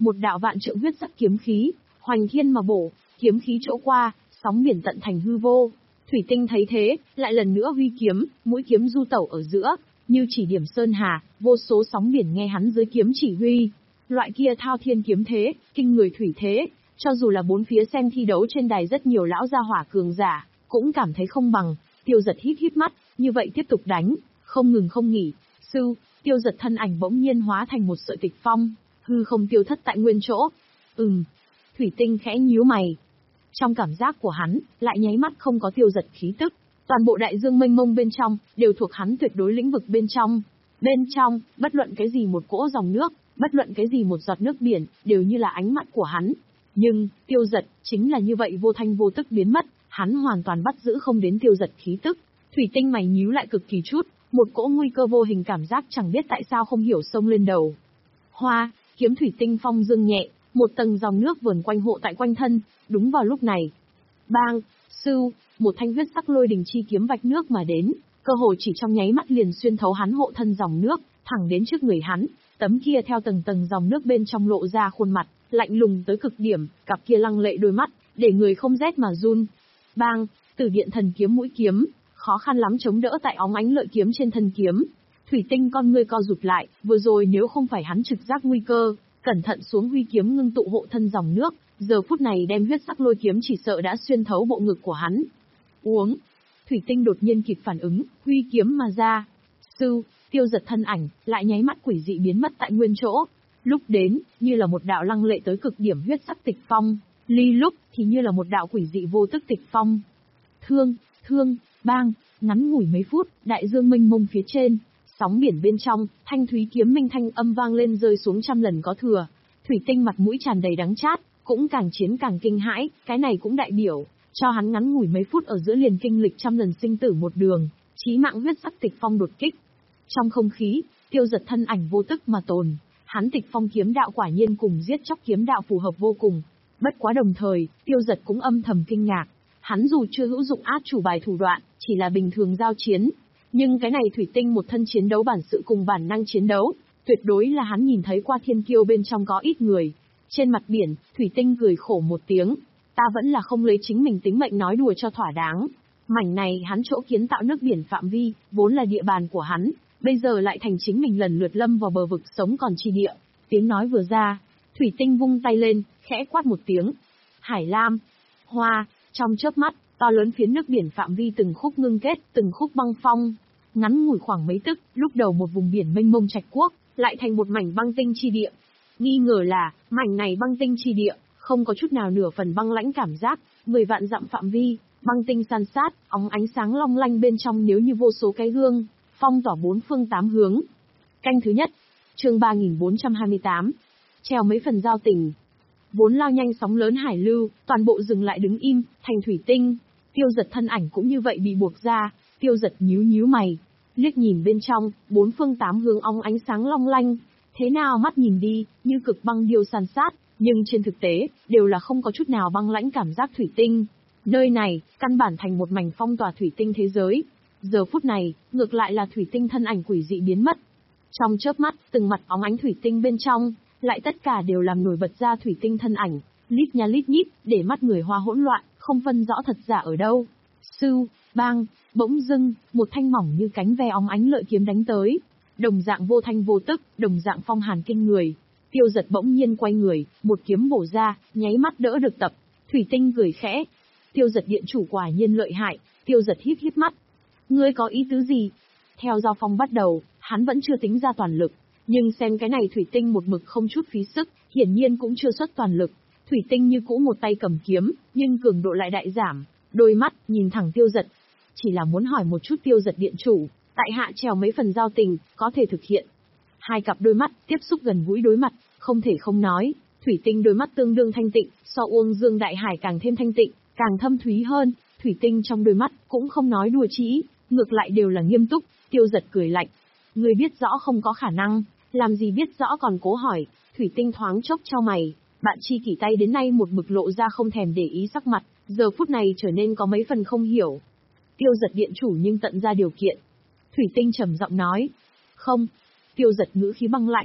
một đạo vạn trượng huyết sắc kiếm khí, hoành thiên mà bổ, kiếm khí chỗ qua, sóng biển tận thành hư vô. Thủy Tinh thấy thế, lại lần nữa huy kiếm, mũi kiếm du tẩu ở giữa, như chỉ điểm sơn hà, vô số sóng biển nghe hắn dưới kiếm chỉ huy. Loại kia thao thiên kiếm thế, kinh người thủy thế, cho dù là bốn phía xem thi đấu trên đài rất nhiều lão gia hỏa cường giả, cũng cảm thấy không bằng. Tiêu Giật híp híp mắt, như vậy tiếp tục đánh, không ngừng không nghỉ. Sư, Tiêu Giật thân ảnh bỗng nhiên hóa thành một sợi tịch phong, hư không tiêu thất tại nguyên chỗ. Ừm, Thủy Tinh khẽ nhíu mày. Trong cảm giác của hắn, lại nháy mắt không có Tiêu Giật khí tức. Toàn bộ đại dương mênh mông bên trong, đều thuộc hắn tuyệt đối lĩnh vực bên trong. Bên trong, bất luận cái gì một cỗ dòng nước, bất luận cái gì một giọt nước biển, đều như là ánh mắt của hắn. Nhưng, Tiêu Giật, chính là như vậy vô thanh vô tức biến mất, hắn hoàn toàn bắt giữ không đến Tiêu Giật khí tức. Thủy Tinh mày nhíu lại cực kỳ chút, một cỗ nguy cơ vô hình cảm giác chẳng biết tại sao không hiểu xông lên đầu. Hoa, kiếm Thủy Tinh phong dương nhẹ, một tầng dòng nước vờn quanh hộ tại quanh thân, đúng vào lúc này. Bang, sưu, một thanh huyết sắc lôi đình chi kiếm vạch nước mà đến, cơ hồ chỉ trong nháy mắt liền xuyên thấu hắn hộ thân dòng nước, thẳng đến trước người hắn, tấm kia theo tầng tầng dòng nước bên trong lộ ra khuôn mặt, lạnh lùng tới cực điểm, cặp kia lăng lệ đôi mắt, để người không rét mà run. Bang, Tử Điện Thần Kiếm mũi kiếm, khó khăn lắm chống đỡ tại óng ánh lợi kiếm trên thân kiếm. Thủy Tinh con ngươi co rụt lại, vừa rồi nếu không phải hắn trực giác nguy cơ, cẩn thận xuống huy kiếm ngưng tụ hộ thân dòng nước, giờ phút này đem huyết sắc lôi kiếm chỉ sợ đã xuyên thấu bộ ngực của hắn. Uống. Thủy Tinh đột nhiên kịp phản ứng, huy kiếm mà ra. Sư, Tiêu Giật thân ảnh, lại nháy mắt quỷ dị biến mất tại nguyên chỗ. Lúc đến, như là một đạo lăng lệ tới cực điểm huyết sắc tịch phong, ly lúc thì như là một đạo quỷ dị vô tức tịch phong. Thương, thương, bang, ngắn ngủi mấy phút, đại dương mênh mông phía trên, sóng biển bên trong, thanh thúy kiếm minh thanh âm vang lên rơi xuống trăm lần có thừa. Thủy Tinh mặt mũi tràn đầy đắng chát, cũng càng chiến càng kinh hãi, cái này cũng đại biểu cho hắn ngắn ngủi mấy phút ở giữa liền kinh lịch trăm lần sinh tử một đường, chí mạng huyết sắc tịch phong đột kích. Trong không khí, Tiêu Giật thân ảnh vô tức mà tồn, hắn tịch phong kiếm đạo quả nhiên cùng giết chóc kiếm đạo phù hợp vô cùng. Bất quá đồng thời, Tiêu Giật cũng âm thầm kinh ngạc, hắn dù chưa hữu dụng át chủ bài thủ đoạn, chỉ là bình thường giao chiến, nhưng cái này Thủy Tinh một thân chiến đấu bản sự cùng bản năng chiến đấu, tuyệt đối là hắn nhìn thấy qua thiên kiêu bên trong có ít người. Trên mặt biển, Thủy Tinh cười khổ một tiếng, ta vẫn là không lấy chính mình tính mệnh nói đùa cho thỏa đáng. Mảnh này hắn chỗ kiến tạo nước biển phạm vi, vốn là địa bàn của hắn, bây giờ lại thành chính mình lần lượt lâm vào bờ vực sống còn chi địa. Tiếng nói vừa ra, Thủy Tinh vung tay lên, khẽ quát một tiếng. Hải Lam, Hoa, trong chớp mắt, to lớn phiến nước biển phạm vi từng khúc ngưng kết, từng khúc băng phong. Ngắn ngủi khoảng mấy tức, lúc đầu một vùng biển mênh mông trạch quốc, lại thành một mảnh băng tinh chi địa. Nghi ngờ là, mảnh này băng tinh chi địa, không có chút nào nửa phần băng lãnh cảm giác, mười vạn dặm phạm vi, băng tinh san sát, óng ánh sáng long lanh bên trong nếu như vô số cái gương, phong tỏa bốn phương tám hướng. Canh thứ nhất, chương ba nghìn bốn trăm hai mươi tám, treo mấy phần giao tình. Vốn lao nhanh sóng lớn hải lưu, toàn bộ dừng lại đứng im, thành Thủy Tinh. Tiêu Giật thân ảnh cũng như vậy bị buộc ra, Tiêu Giật nhíu nhíu mày, liếc nhìn bên trong, bốn phương tám hướng óng ánh sáng long lanh. Thế nào mắt nhìn đi, như cực băng điêu san sát, nhưng trên thực tế, đều là không có chút nào băng lãnh cảm giác Thủy Tinh. Nơi này, căn bản thành một mảnh phong tỏa Thủy Tinh thế giới. Giờ phút này, ngược lại là Thủy Tinh thân ảnh quỷ dị biến mất. Trong chớp mắt, từng mặt óng ánh Thủy Tinh bên trong, lại tất cả đều làm nổi bật ra Thủy Tinh thân ảnh, lít nha lít nhít, để mắt người hoa hỗn loạn, không phân rõ thật giả ở đâu. Sưu, bang, bỗng dưng, một thanh mỏng như cánh ve óng ánh lợi kiếm đánh tới. Đồng dạng vô thanh vô tức, đồng dạng phong hàn kinh người. Tiêu Giật bỗng nhiên quay người, một kiếm bổ ra, nháy mắt đỡ được tập. Thủy Tinh cười khẽ. Tiêu Giật điện chủ quả nhiên lợi hại. Tiêu Giật híp híp mắt. Ngươi có ý tứ gì? Theo giao phong bắt đầu, hắn vẫn chưa tính ra toàn lực. Nhưng xem cái này Thủy Tinh một mực không chút phí sức, hiển nhiên cũng chưa xuất toàn lực. Thủy Tinh như cũ một tay cầm kiếm, nhưng cường độ lại đại giảm. Đôi mắt, nhìn thẳng Tiêu Giật. Chỉ là muốn hỏi một chút Tiêu Giật điện chủ, tại hạ trèo mấy phần giao tình, có thể thực hiện. Hai cặp đôi mắt, tiếp xúc gần gũi đối mặt, không thể không nói, Thủy Tinh đôi mắt tương đương thanh tịnh, so Uông Dương Đại Hải càng thêm thanh tịnh, càng thâm thúy hơn, Thủy Tinh trong đôi mắt, cũng không nói đùa trĩ, ngược lại đều là nghiêm túc. Tiêu Giật cười lạnh. Người biết rõ không có khả năng, làm gì biết rõ còn cố hỏi. Thủy Tinh thoáng chốc chau mày, bạn tri kỷ tay đến nay một mực lộ ra không thèm để ý sắc mặt, giờ phút này trở nên có mấy phần không hiểu. Tiêu Giật điện chủ nhưng tận ra điều kiện. Thủy Tinh trầm giọng nói. Không. Tiêu Giật ngữ khí băng lãnh,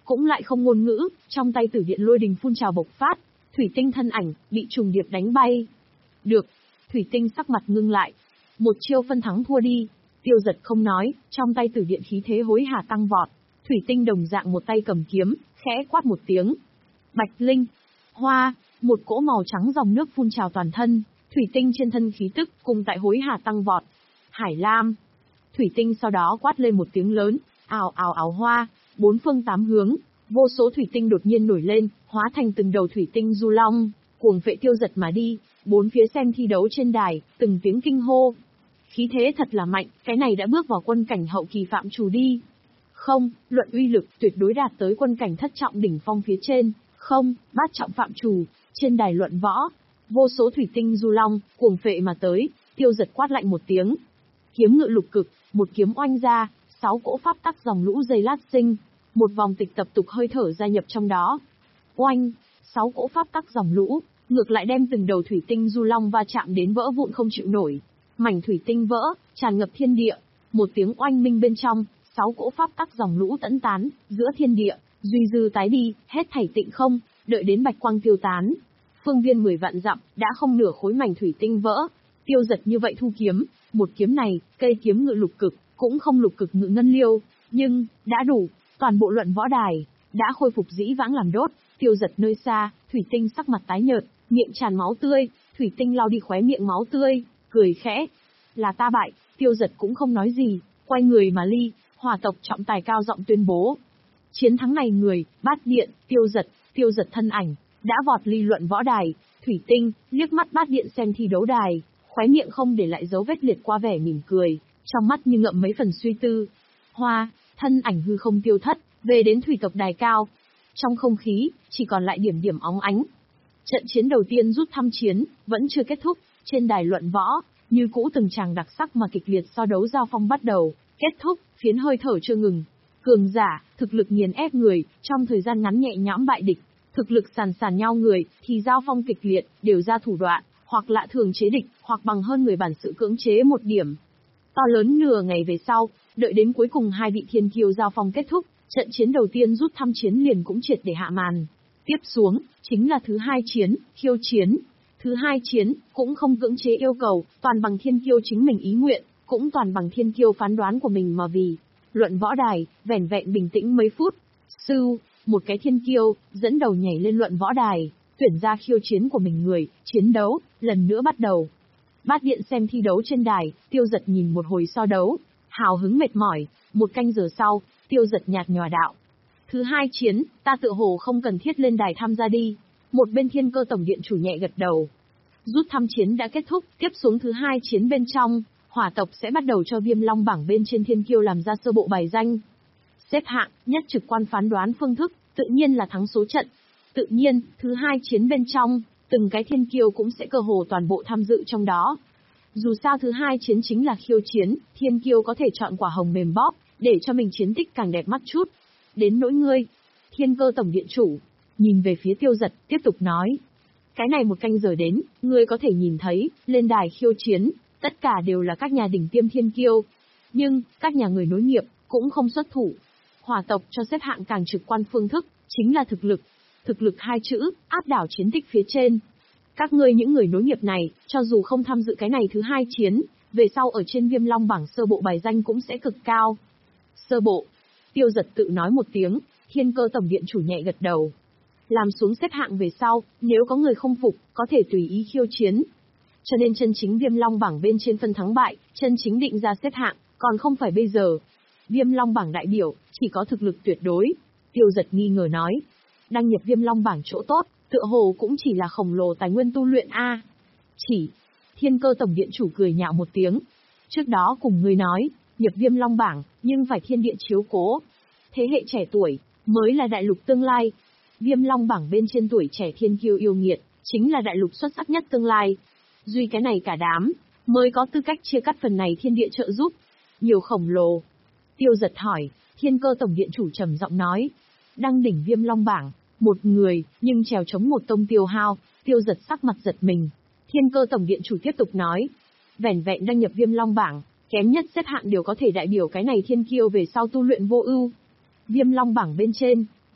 cũng lại không ngôn ngữ, trong tay tử điện lôi đình phun trào bộc phát, thủy tinh thân ảnh, bị trùng điệp đánh bay. Được, thủy tinh sắc mặt ngưng lại. Một chiêu phân thắng thua đi, Tiêu Giật không nói, trong tay tử điện khí thế hối hả tăng vọt. Thủy tinh đồng dạng một tay cầm kiếm, khẽ quát một tiếng. Bạch linh, hoa, một cỗ màu trắng dòng nước phun trào toàn thân, thủy tinh trên thân khí tức cùng tại hối hả tăng vọt. Hải lam, thủy tinh sau đó quát lên một tiếng lớn, ào ào ào hoa, bốn phương tám hướng, vô số thủy tinh đột nhiên nổi lên, hóa thành từng đầu thủy tinh du long, cuồng vệ Tiêu Giật mà đi. Bốn phía xem thi đấu trên đài, từng tiếng kinh hô. Khí thế thật là mạnh, cái này đã bước vào quân cảnh hậu kỳ phạm trù đi. Không, luận uy lực tuyệt đối đạt tới quân cảnh thất trọng đỉnh phong phía trên, không, bát trọng phạm trù, trên đài luận võ. Vô số thủy tinh du long, cuồng phệ mà tới, Tiêu Giật quát lạnh một tiếng. Kiếm ngự lục cực, một kiếm oanh ra, sáu cỗ pháp tắc dòng lũ dây lát sinh, một vòng tịch tập tục hơi thở gia nhập trong đó. Oanh, sáu cỗ pháp tắc dòng lũ, ngược lại đem từng đầu thủy tinh du long va chạm đến vỡ vụn không chịu nổi. Mảnh thủy tinh vỡ, tràn ngập thiên địa, một tiếng oanh minh bên trong, sáu cỗ pháp tắc dòng lũ tẫn tán, giữa thiên địa, duy dư tái đi, hết thảy tịnh không, đợi đến bạch quang tiêu tán. Phương viên mười vạn dặm, đã không nửa khối mảnh thủy tinh vỡ. Tiêu Giật như vậy thu kiếm, một kiếm này, cây kiếm ngự lục cực, cũng không lục cực ngự ngân liêu, nhưng, đã đủ, toàn bộ luận võ đài, đã khôi phục dĩ vãng làm đốt. Tiêu Giật nơi xa, thủy tinh sắc mặt tái nhợt, miệng tràn máu tươi, thủy tinh lau đi khóe miệng máu tươi, cười khẽ. Là ta bại, Tiêu Giật cũng không nói gì, quay người mà ly, Hỏa tộc trọng tài cao giọng tuyên bố. Chiến thắng này người, Bát Điện, Tiêu Giật, Tiêu Giật thân ảnh, đã vọt ly luận võ đài, thủy tinh, liếc mắt Bát Điện xem thi đấu đài, khóe miệng không để lại dấu vết liệt qua vẻ mỉm cười, trong mắt như ngậm mấy phần suy tư. Hoa, thân ảnh hư không tiêu thất, về đến thủy tộc đài cao. Trong không khí, chỉ còn lại điểm điểm óng ánh. Trận chiến đầu tiên rút thăm chiến, vẫn chưa kết thúc, trên đài luận võ, như cũ từng tràng đặc sắc mà kịch liệt so đấu giao phong bắt đầu, kết thúc, phiến hơi thở chưa ngừng. Cường giả, thực lực nghiền ép người, trong thời gian ngắn nhẹ nhõm bại địch, thực lực sàn sàn nhau người, thì giao phong kịch liệt, đều ra thủ đoạn, hoặc lạ thường chế địch, hoặc bằng hơn người bản sự cưỡng chế một điểm. To lớn nửa ngày về sau, đợi đến cuối cùng hai vị thiên kiêu giao phong kết thúc, trận chiến đầu tiên rút thăm chiến liền cũng triệt để hạ màn. Tiếp xuống, chính là thứ hai chiến, khiêu chiến. Thứ hai chiến, cũng không cưỡng chế yêu cầu, toàn bằng thiên kiêu chính mình ý nguyện, cũng toàn bằng thiên kiêu phán đoán của mình mà vì. Luận võ đài, vẻn vẹn bình tĩnh mấy phút. Sư, một cái thiên kiêu, dẫn đầu nhảy lên luận võ đài, tuyển ra khiêu chiến của mình người, chiến đấu, lần nữa bắt đầu. Bát Điện xem thi đấu trên đài, Tiêu Giật nhìn một hồi so đấu, hào hứng mệt mỏi, một canh giờ sau, Tiêu Giật nhạt nhòa đạo. Thứ hai chiến, ta tự hồ không cần thiết lên đài tham gia đi. Một bên Thiên Cơ Tổng Điện chủ nhẹ gật đầu. Rút thăm chiến đã kết thúc, tiếp xuống thứ hai chiến bên trong, Hỏa tộc sẽ bắt đầu cho Viêm Long bảng bên trên thiên kiêu làm ra sơ bộ bài danh. Xếp hạng, nhất trực quan phán đoán phương thức, tự nhiên là thắng số trận. Tự nhiên, thứ hai chiến bên trong, từng cái thiên kiêu cũng sẽ cơ hồ toàn bộ tham dự trong đó. Dù sao thứ hai chiến chính là khiêu chiến, thiên kiêu có thể chọn quả hồng mềm bóp, để cho mình chiến tích càng đẹp mắt chút. Đến nỗi ngươi, Thiên Cơ Tổng Điện chủ, nhìn về phía Tiêu Giật, tiếp tục nói. Cái này một canh giờ đến, ngươi có thể nhìn thấy, lên đài khiêu chiến, tất cả đều là các nhà đỉnh tiêm thiên kiêu. Nhưng, các nhà người nối nghiệp, cũng không xuất thủ. Hỏa tộc cho xếp hạng càng trực quan phương thức, chính là thực lực. Thực lực hai chữ, áp đảo chiến tích phía trên. Các ngươi những người nối nghiệp này, cho dù không tham dự cái này thứ hai chiến, về sau ở trên Viêm Long bảng sơ bộ bài danh cũng sẽ cực cao. Sơ bộ. Tiêu Giật tự nói một tiếng, Thiên Cơ Tổng Điện chủ nhẹ gật đầu. Làm xuống xếp hạng về sau, nếu có người không phục, có thể tùy ý khiêu chiến. Cho nên chân chính Viêm Long bảng bên trên phân thắng bại, chân chính định ra xếp hạng, còn không phải bây giờ. Viêm Long bảng đại biểu, chỉ có thực lực tuyệt đối. Tiêu Giật nghi ngờ nói. Đăng nhập Viêm Long bảng chỗ tốt, tựa hồ cũng chỉ là khổng lồ tài nguyên tu luyện a. Chỉ. Thiên Cơ Tổng Điện chủ cười nhạo một tiếng. Trước đó cùng ngươi nói, nhập Viêm Long bảng, nhưng phải thiên địa chiếu cố. Thế hệ trẻ tuổi, mới là đại lục tương lai. Viêm Long bảng bên trên tuổi trẻ thiên kiêu yêu nghiệt, chính là đại lục xuất sắc nhất tương lai. Duy cái này cả đám, mới có tư cách chia cắt phần này thiên địa trợ giúp. Nhiều khổng lồ. Tiêu Giật hỏi, Thiên Cơ Tổng Điện chủ trầm giọng nói. Đăng đỉnh Viêm Long bảng, một người, nhưng trèo chống một tông tiêu hao. Tiêu Giật sắc mặt giật mình. Thiên Cơ Tổng Điện chủ tiếp tục nói. Vẻn vẹn đăng nhập Viêm Long bảng, kém nhất xếp hạng đều có thể đại biểu cái này thiên kiêu về sau tu luyện vô ưu. Viêm Long bảng bên trên,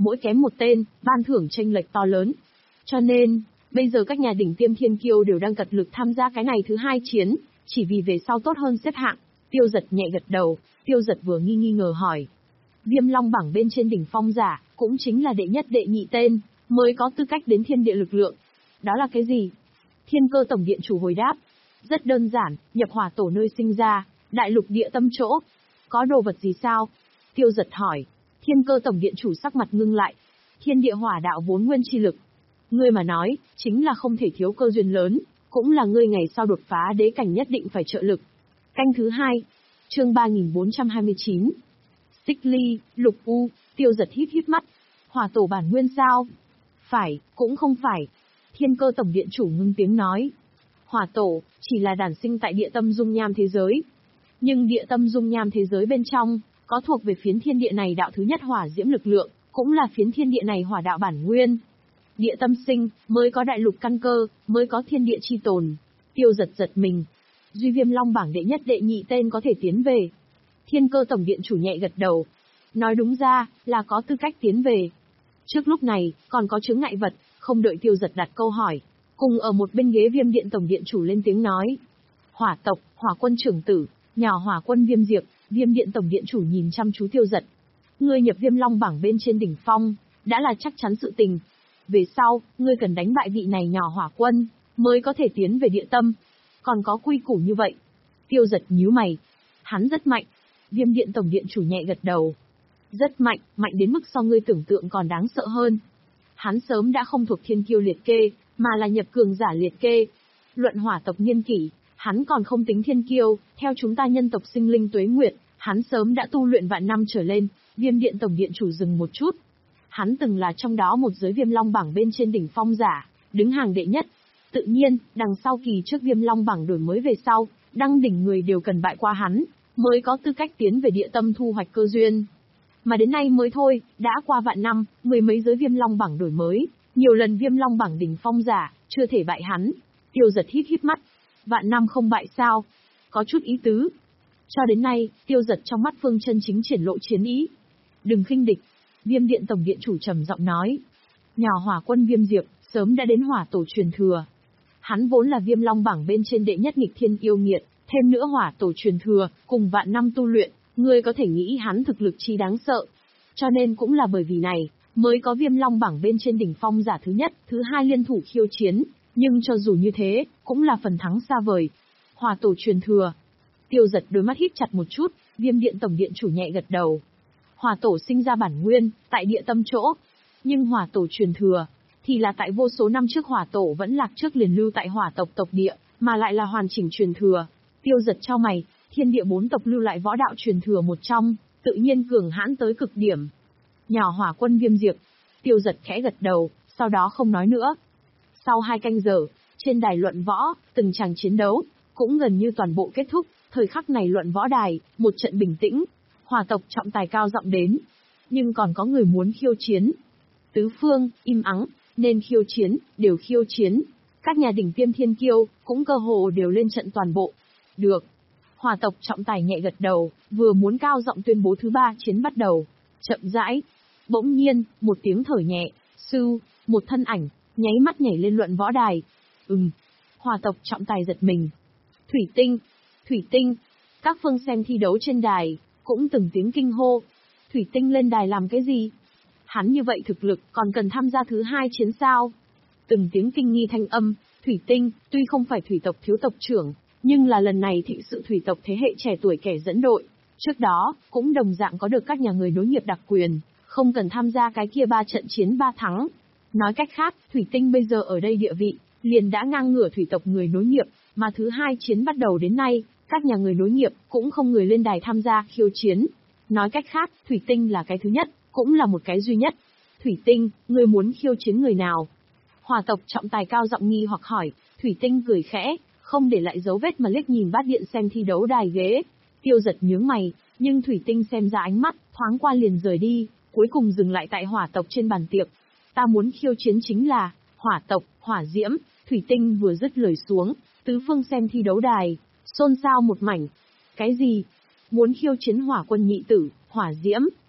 mỗi kém một tên, ban thưởng chênh lệch to lớn. Cho nên, bây giờ các nhà đỉnh tiêm thiên kiêu đều đang cật lực tham gia cái này thứ hai chiến, chỉ vì về sau tốt hơn xếp hạng. Tiêu Giật nhẹ gật đầu, Tiêu Giật vừa nghi nghi ngờ hỏi. Viêm Long bảng bên trên đỉnh phong giả, cũng chính là đệ nhất đệ nhị tên, mới có tư cách đến thiên địa lực lượng. Đó là cái gì? Thiên Cơ Tổng Điện chủ hồi đáp. Rất đơn giản, nhập hỏa tổ nơi sinh ra, đại lục địa tâm chỗ. Có đồ vật gì sao? Tiêu Giật hỏi. Thiên Cơ Tổng Điện chủ sắc mặt ngưng lại. Thiên địa hỏa đạo vốn nguyên chi lực. Ngươi mà nói, chính là không thể thiếu cơ duyên lớn, cũng là ngươi ngày sau đột phá đế cảnh nhất định phải trợ lực. Canh thứ hai, chương ba nghìn bốn trăm hai mươi chín. Xích Ly, Lục U, Tiêu Giật híp híp mắt. Hỏa tổ bản nguyên sao? Phải, cũng không phải. Thiên Cơ Tổng Điện chủ ngưng tiếng nói. Hỏa tổ, chỉ là đản sinh tại địa tâm dung nham thế giới. Nhưng địa tâm dung nham thế giới bên trong, có thuộc về phiến thiên địa này đạo thứ nhất hỏa diễm lực lượng, cũng là phiến thiên địa này hỏa đạo bản nguyên. Địa tâm sinh, mới có đại lục căn cơ, mới có thiên địa chi tồn. Tiêu Giật giật mình. Duy Viêm Long bảng đệ nhất đệ nhị tên có thể tiến về. Thiên Cơ Tổng Điện chủ nhẹ gật đầu. Nói đúng ra, là có tư cách tiến về. Trước lúc này, còn có chướng ngại vật, không đợi Tiêu Giật đặt câu hỏi. Cùng ở một bên ghế Viêm Điện Tổng Điện chủ lên tiếng nói. Hỏa tộc, Hỏa quân trưởng tử, nhỏ Hỏa quân Viêm Diệp, Viêm Điện Tổng Điện chủ nhìn chăm chú Tiêu Giật. Ngươi nhập Viêm Long bảng bên trên đỉnh phong, đã là chắc chắn sự tình. Về sau, ngươi cần đánh bại vị này nhỏ Hỏa quân, mới có thể tiến về địa tâm. Còn có quy củ như vậy. Tiêu Giật nhíu mày. Hắn rất mạnh. Viêm Điện Tổng Điện chủ nhẹ gật đầu. Rất mạnh, mạnh đến mức so ngươi tưởng tượng còn đáng sợ hơn. Hắn sớm đã không thuộc thiên kiêu liệt kê, mà là nhập cường giả liệt kê. Luận hỏa tộc niên kỷ, hắn còn không tính thiên kiêu, theo chúng ta nhân tộc sinh linh tuế nguyệt, hắn sớm đã tu luyện vạn năm trở lên. Viêm Điện Tổng Điện chủ dừng một chút. Hắn từng là trong đó một giới Viêm Long bảng bên trên đỉnh phong giả, đứng hàng đệ nhất. Tự nhiên, đằng sau kỳ trước Viêm Long bảng đổi mới về sau, đăng đỉnh người đều cần bại qua hắn, mới có tư cách tiến về địa tâm thu hoạch cơ duyên. Mà đến nay mới thôi, đã qua vạn năm, mười mấy giới Viêm Long bảng đổi mới, nhiều lần Viêm Long bảng đỉnh phong giả, chưa thể bại hắn. Tiêu Giật híp híp mắt. Vạn năm không bại sao? Có chút ý tứ. Cho đến nay, Tiêu Giật trong mắt Phương chân chính triển lộ chiến ý. Đừng khinh địch. Viêm Điện Tổng Điện chủ trầm giọng nói. Nhỏ Hỏa quân Viêm Diệp, sớm đã đến hỏa tổ truyền thừa. Hắn vốn là Viêm Long bảng bên trên đệ nhất nghịch thiên yêu nghiệt, thêm nữa hỏa tổ truyền thừa, cùng vạn năm tu luyện, ngươi có thể nghĩ hắn thực lực chi đáng sợ. Cho nên cũng là bởi vì này, mới có Viêm Long bảng bên trên đỉnh phong giả thứ nhất, thứ hai liên thủ khiêu chiến, nhưng cho dù như thế, cũng là phần thắng xa vời. Hỏa tổ truyền thừa. Tiêu Giật đôi mắt híp chặt một chút, Viêm Điện Tổng Điện chủ nhẹ gật đầu. Hỏa tổ sinh ra bản nguyên, tại địa tâm chỗ. Nhưng hỏa tổ truyền thừa, thì là tại vô số năm trước hỏa tổ vẫn lạc trước liền lưu tại hỏa tộc tộc địa, mà lại là hoàn chỉnh truyền thừa. Tiêu Giật chau mày, thiên địa bốn tộc lưu lại võ đạo truyền thừa một trong, tự nhiên cường hãn tới cực điểm. Nhỏ Hỏa quân Viêm Diệp. Tiêu Giật khẽ gật đầu, sau đó không nói nữa. Sau hai canh giờ, trên đài luận võ, từng tràng chiến đấu, cũng gần như toàn bộ kết thúc. Thời khắc này luận võ đài, một trận bình tĩnh. Hỏa tộc trọng tài cao giọng đến. Nhưng còn có người muốn khiêu chiến. Tứ phương, im ắng, nên khiêu chiến, đều khiêu chiến. Các nhà đỉnh tiêm thiên kiêu, cũng cơ hồ đều lên trận toàn bộ. Được. Hỏa tộc trọng tài nhẹ gật đầu, vừa muốn cao giọng tuyên bố thứ ba chiến bắt đầu. Chậm rãi. Bỗng nhiên, một tiếng thở nhẹ, sư, một thân ảnh, nháy mắt nhảy lên luận võ đài. Ừm. Hỏa tộc trọng tài giật mình. Thủy tinh. Thủy tinh. Các phương xem thi đấu trên đài, cũng từng tiếng kinh hô. Thủy tinh lên đài làm cái gì? Hắn như vậy thực lực còn cần tham gia thứ hai chiến sao? Từng tiếng kinh nghi thanh âm, Thủy tinh, tuy không phải thủy tộc thiếu tộc trưởng, nhưng là lần này thịnh sự thủy tộc thế hệ trẻ tuổi kẻ dẫn đội. Trước đó, cũng đồng dạng có được các nhà người nối nghiệp đặc quyền, không cần tham gia cái kia ba trận chiến ba thắng. Nói cách khác, Thủy tinh bây giờ ở đây địa vị, liền đã ngang ngửa thủy tộc người nối nghiệp, mà thứ hai chiến bắt đầu đến nay, các nhà người nối nghiệp cũng không người lên đài tham gia khiêu chiến. Nói cách khác, Thủy tinh là cái thứ nhất, cũng là một cái duy nhất. Thủy tinh, ngươi muốn khiêu chiến người nào? Hỏa tộc trọng tài cao giọng nghi hoặc hỏi. Thủy tinh cười khẽ, không để lại dấu vết mà liếc nhìn bát điện xem thi đấu đài ghế. Tiêu Giật nhướng mày, nhưng Thủy tinh xem ra ánh mắt, thoáng qua liền rời đi, cuối cùng dừng lại tại hỏa tộc trên bàn tiệc. Ta muốn khiêu chiến chính là hỏa tộc, hỏa diễm. Thủy tinh vừa dứt lời xuống, tứ phương xem thi đấu đài, xôn xao một mảnh. Cái gì? Muốn khiêu chiến hỏa quân nhị tử, hỏa diễm?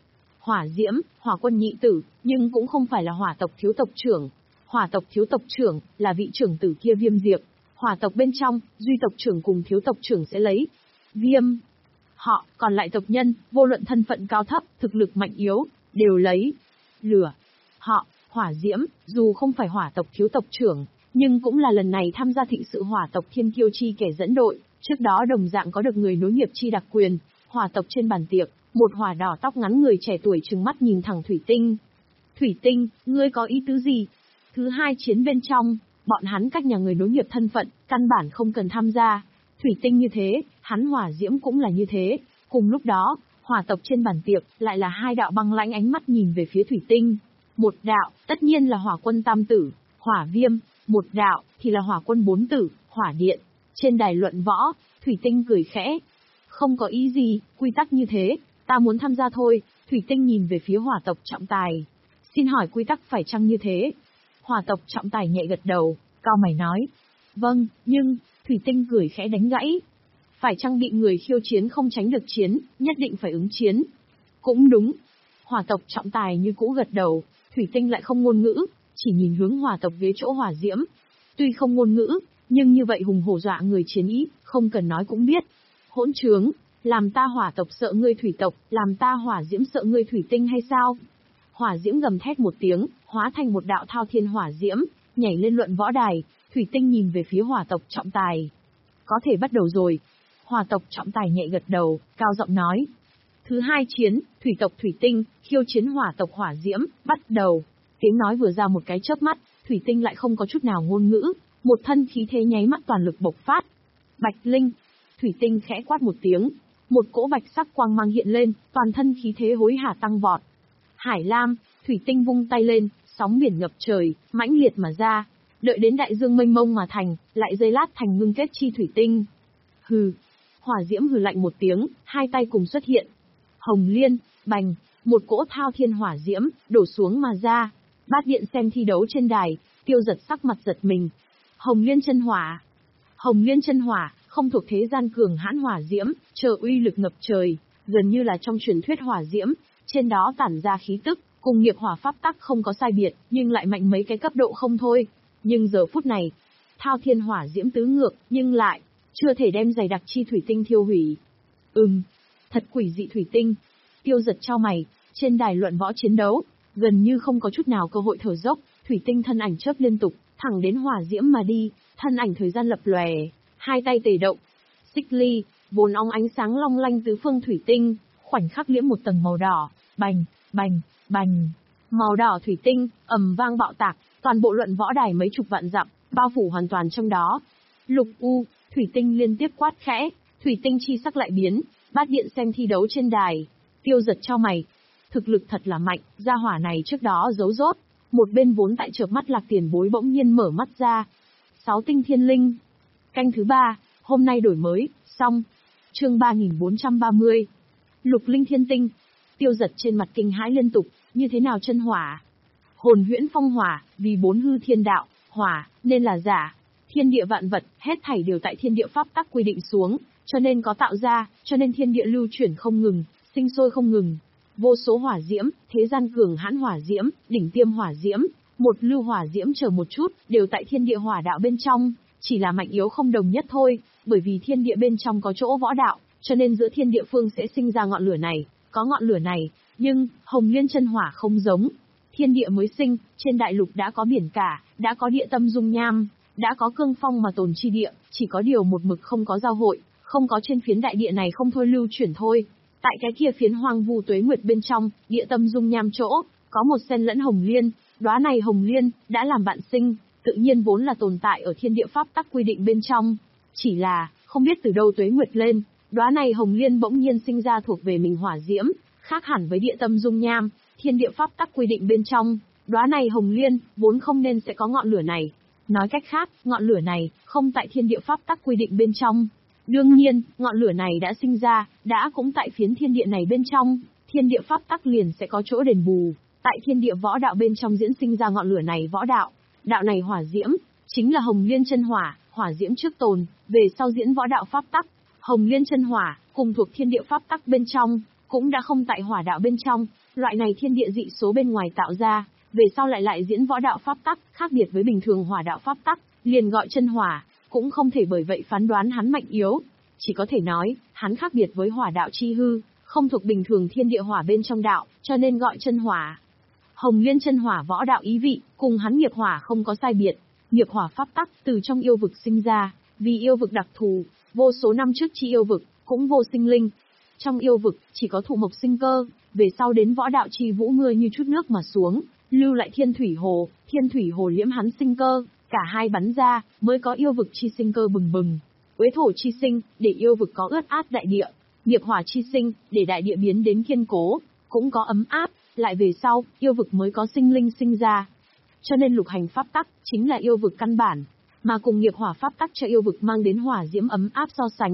Hỏa Diễm, Hỏa Quân nhị tử, nhưng cũng không phải là hỏa tộc thiếu tộc trưởng. Hỏa tộc thiếu tộc trưởng là vị trưởng tử kia Viêm Diệp. Hỏa tộc bên trong, duy tộc trưởng cùng thiếu tộc trưởng sẽ lấy Viêm. Họ, còn lại tộc nhân, vô luận thân phận cao thấp, thực lực mạnh yếu, đều lấy Lửa. Họ, Hỏa Diễm, dù không phải hỏa tộc thiếu tộc trưởng, nhưng cũng là lần này tham gia thịnh sự hỏa tộc Thiên Kiêu Chi kẻ dẫn đội, trước đó đồng dạng có được người nối nghiệp chi đặc quyền. Hỏa tộc trên bàn tiệc, một hỏa đỏ tóc ngắn người trẻ tuổi trừng mắt nhìn thẳng Thủy Tinh. Thủy Tinh, ngươi có ý tứ gì? Thứ hai chiến bên trong, bọn hắn cách nhà người nối nghiệp thân phận, căn bản không cần tham gia. Thủy Tinh như thế, hắn Hỏa Diễm cũng là như thế. Cùng lúc đó, hỏa tộc trên bàn tiệc, lại là hai đạo băng lãnh ánh mắt nhìn về phía Thủy Tinh. Một đạo, tất nhiên là Hỏa Quân tam tử, Hỏa Viêm, một đạo, thì là Hỏa Quân bốn tử, Hỏa Điện. Trên đài luận võ, Thủy Tinh cười khẽ. Không có ý gì, quy tắc như thế, ta muốn tham gia thôi. Thủy Tinh nhìn về phía hỏa tộc trọng tài. Xin hỏi quy tắc phải chăng như thế? Hỏa tộc trọng tài nhẹ gật đầu, cao mày nói. Vâng, nhưng, Thủy Tinh cười khẽ đánh gãy. Phải chăng bị người khiêu chiến không tránh được chiến, nhất định phải ứng chiến? Cũng đúng. Hỏa tộc trọng tài như cũ gật đầu, Thủy Tinh lại không ngôn ngữ, chỉ nhìn hướng hỏa tộc ghế chỗ Hỏa Diễm. Tuy không ngôn ngữ, nhưng như vậy hùng hổ dọa người chiến ý, không cần nói cũng biết. Hỗn trướng, làm ta hỏa tộc sợ ngươi thủy tộc, làm ta Hỏa Diễm sợ ngươi Thủy Tinh hay sao? Hỏa Diễm gầm thét một tiếng, hóa thành một đạo thao thiên hỏa diễm, nhảy lên luận võ đài. Thủy Tinh nhìn về phía hỏa tộc trọng tài. Có thể bắt đầu rồi. Hỏa tộc trọng tài nhẹ gật đầu, cao giọng nói. Thứ hai chiến, thủy tộc Thủy Tinh, khiêu chiến hỏa tộc Hỏa Diễm, bắt đầu. Tiếng nói vừa ra một cái chớp mắt, Thủy Tinh lại không có chút nào ngôn ngữ, một thân khí thế nháy mắt toàn lực bộc phát. Bạch Linh. Thủy Tinh khẽ quát một tiếng, một cỗ bạch sắc quang mang hiện lên, toàn thân khí thế hối hả tăng vọt. Hải Lam. Thủy Tinh vung tay lên, sóng biển ngập trời, mãnh liệt mà ra. Đợi đến đại dương mênh mông mà thành, lại dây lát thành ngưng kết chi Thủy Tinh. Hừ. Hỏa Diễm hừ lạnh một tiếng, hai tay cùng xuất hiện. Hồng Liên, bành, một cỗ thao thiên hỏa diễm, đổ xuống mà ra. Bát Điện xem thi đấu trên đài, Tiêu Giật sắc mặt giật mình. Hồng Liên chân hỏa. Hồng Liên chân hỏa, không thuộc thế gian cường hãn hỏa diễm, chờ uy lực ngập trời, gần như là trong truyền thuyết hỏa diễm, trên đó tản ra khí tức, cùng nghiệp hỏa pháp tắc không có sai biệt, nhưng lại mạnh mấy cái cấp độ không thôi. Nhưng giờ phút này, thao thiên hỏa diễm tứ ngược, nhưng lại chưa thể đem dày đặc chi Thủy Tinh thiêu hủy. Ừm, thật quỷ dị Thủy Tinh. Tiêu Giật chau mày, trên đài luận võ chiến đấu, gần như không có chút nào cơ hội thở dốc, Thủy Tinh thân ảnh chớp liên tục, thẳng đến hỏa diễm mà đi, thân ảnh thời gian lập lòe, hai tay tề động. Xích ly, vốn óng ánh sáng long lanh tứ phương Thủy Tinh, khoảnh khắc liễm một tầng màu đỏ, bành, bành, bành. Màu đỏ Thủy Tinh, ầm vang bạo tạc, toàn bộ luận võ đài mấy chục vạn dặm, bao phủ hoàn toàn trong đó. Lục U, Thủy Tinh liên tiếp quát khẽ, Thủy Tinh chi sắc lại biến, Bát Điện xem thi đấu trên đài. Tiêu Giật chau mày. Thực lực thật là mạnh, gia hỏa này trước đó giấu rốt. Một bên vốn tại chợp mắt Lạc Tiền Bối bỗng nhiên mở mắt ra. Sáu tinh thiên linh. Canh thứ ba, hôm nay đổi mới, xong. Chương ba nghìn bốn trăm ba mươi. Lục linh thiên tinh. Tiêu Giật trên mặt kinh hãi liên tục, như thế nào chân hỏa? Hồn huyễn phong hỏa, vì bốn hư thiên đạo, hỏa, nên là giả. Thiên địa vạn vật, hết thảy đều tại thiên địa pháp tắc quy định xuống, cho nên có tạo ra, cho nên thiên địa lưu chuyển không ngừng, sinh sôi không ngừng. Vô số hỏa diễm, thế gian cường hãn hỏa diễm, đỉnh tiêm hỏa diễm, một lưu hỏa diễm chờ một chút, đều tại thiên địa hỏa đạo bên trong, chỉ là mạnh yếu không đồng nhất thôi, bởi vì thiên địa bên trong có chỗ võ đạo, cho nên giữa thiên địa phương sẽ sinh ra ngọn lửa này, có ngọn lửa này, nhưng, Hồng Liên chân hỏa không giống. Thiên địa mới sinh, trên đại lục đã có biển cả, đã có địa tâm dung nham, đã có cương phong mà tồn chi địa, chỉ có điều một mực không có giao hội, không có trên phiến đại địa này không thôi lưu chuyển thôi. Tại cái kia phiến hoang vu tuế nguyệt bên trong, địa tâm dung nham chỗ, có một sen lẫn hồng liên, đóa này hồng liên, đã làm bạn sinh, tự nhiên vốn là tồn tại ở thiên địa pháp tắc quy định bên trong. Chỉ là, không biết từ đâu tuế nguyệt lên, đóa này hồng liên bỗng nhiên sinh ra thuộc về mình hỏa diễm, khác hẳn với địa tâm dung nham, thiên địa pháp tắc quy định bên trong, đóa này hồng liên, vốn không nên sẽ có ngọn lửa này. Nói cách khác, ngọn lửa này, không tại thiên địa pháp tắc quy định bên trong. Đương nhiên, ngọn lửa này đã sinh ra, đã cũng tại phiến thiên địa này bên trong, thiên địa pháp tắc liền sẽ có chỗ đền bù. Tại thiên địa võ đạo bên trong diễn sinh ra ngọn lửa này võ đạo, đạo này hỏa diễm, chính là Hồng Liên chân hỏa, hỏa diễm trước tồn, về sau diễn võ đạo pháp tắc. Hồng Liên chân hỏa, cùng thuộc thiên địa pháp tắc bên trong, cũng đã không tại hỏa đạo bên trong, loại này thiên địa dị số bên ngoài tạo ra, về sau lại lại diễn võ đạo pháp tắc, khác biệt với bình thường hỏa đạo pháp tắc, liền gọi chân hỏa, cũng không thể bởi vậy phán đoán hắn mạnh yếu, chỉ có thể nói, hắn khác biệt với hỏa đạo chi hư, không thuộc bình thường thiên địa hỏa bên trong đạo, cho nên gọi chân hỏa. Hồng Liên chân hỏa võ đạo ý vị, cùng hắn nghiệp hỏa không có sai biệt, nghiệp hỏa pháp tắc từ trong yêu vực sinh ra, vì yêu vực đặc thù, vô số năm trước chi yêu vực, cũng vô sinh linh. Trong yêu vực, chỉ có thụ mộc sinh cơ, về sau đến võ đạo chi vũ mưa như chút nước mà xuống, lưu lại thiên thủy hồ, thiên thủy hồ liễm hắn sinh cơ, cả hai bắn ra, mới có yêu vực chi sinh cơ bừng bừng. Uế thổ chi sinh, để yêu vực có ướt át đại địa, nghiệp hỏa chi sinh, để đại địa biến đến kiên cố, cũng có ấm áp, lại về sau, yêu vực mới có sinh linh sinh ra. Cho nên lục hành pháp tắc, chính là yêu vực căn bản, mà cùng nghiệp hỏa pháp tắc cho yêu vực mang đến hỏa diễm ấm áp so sánh.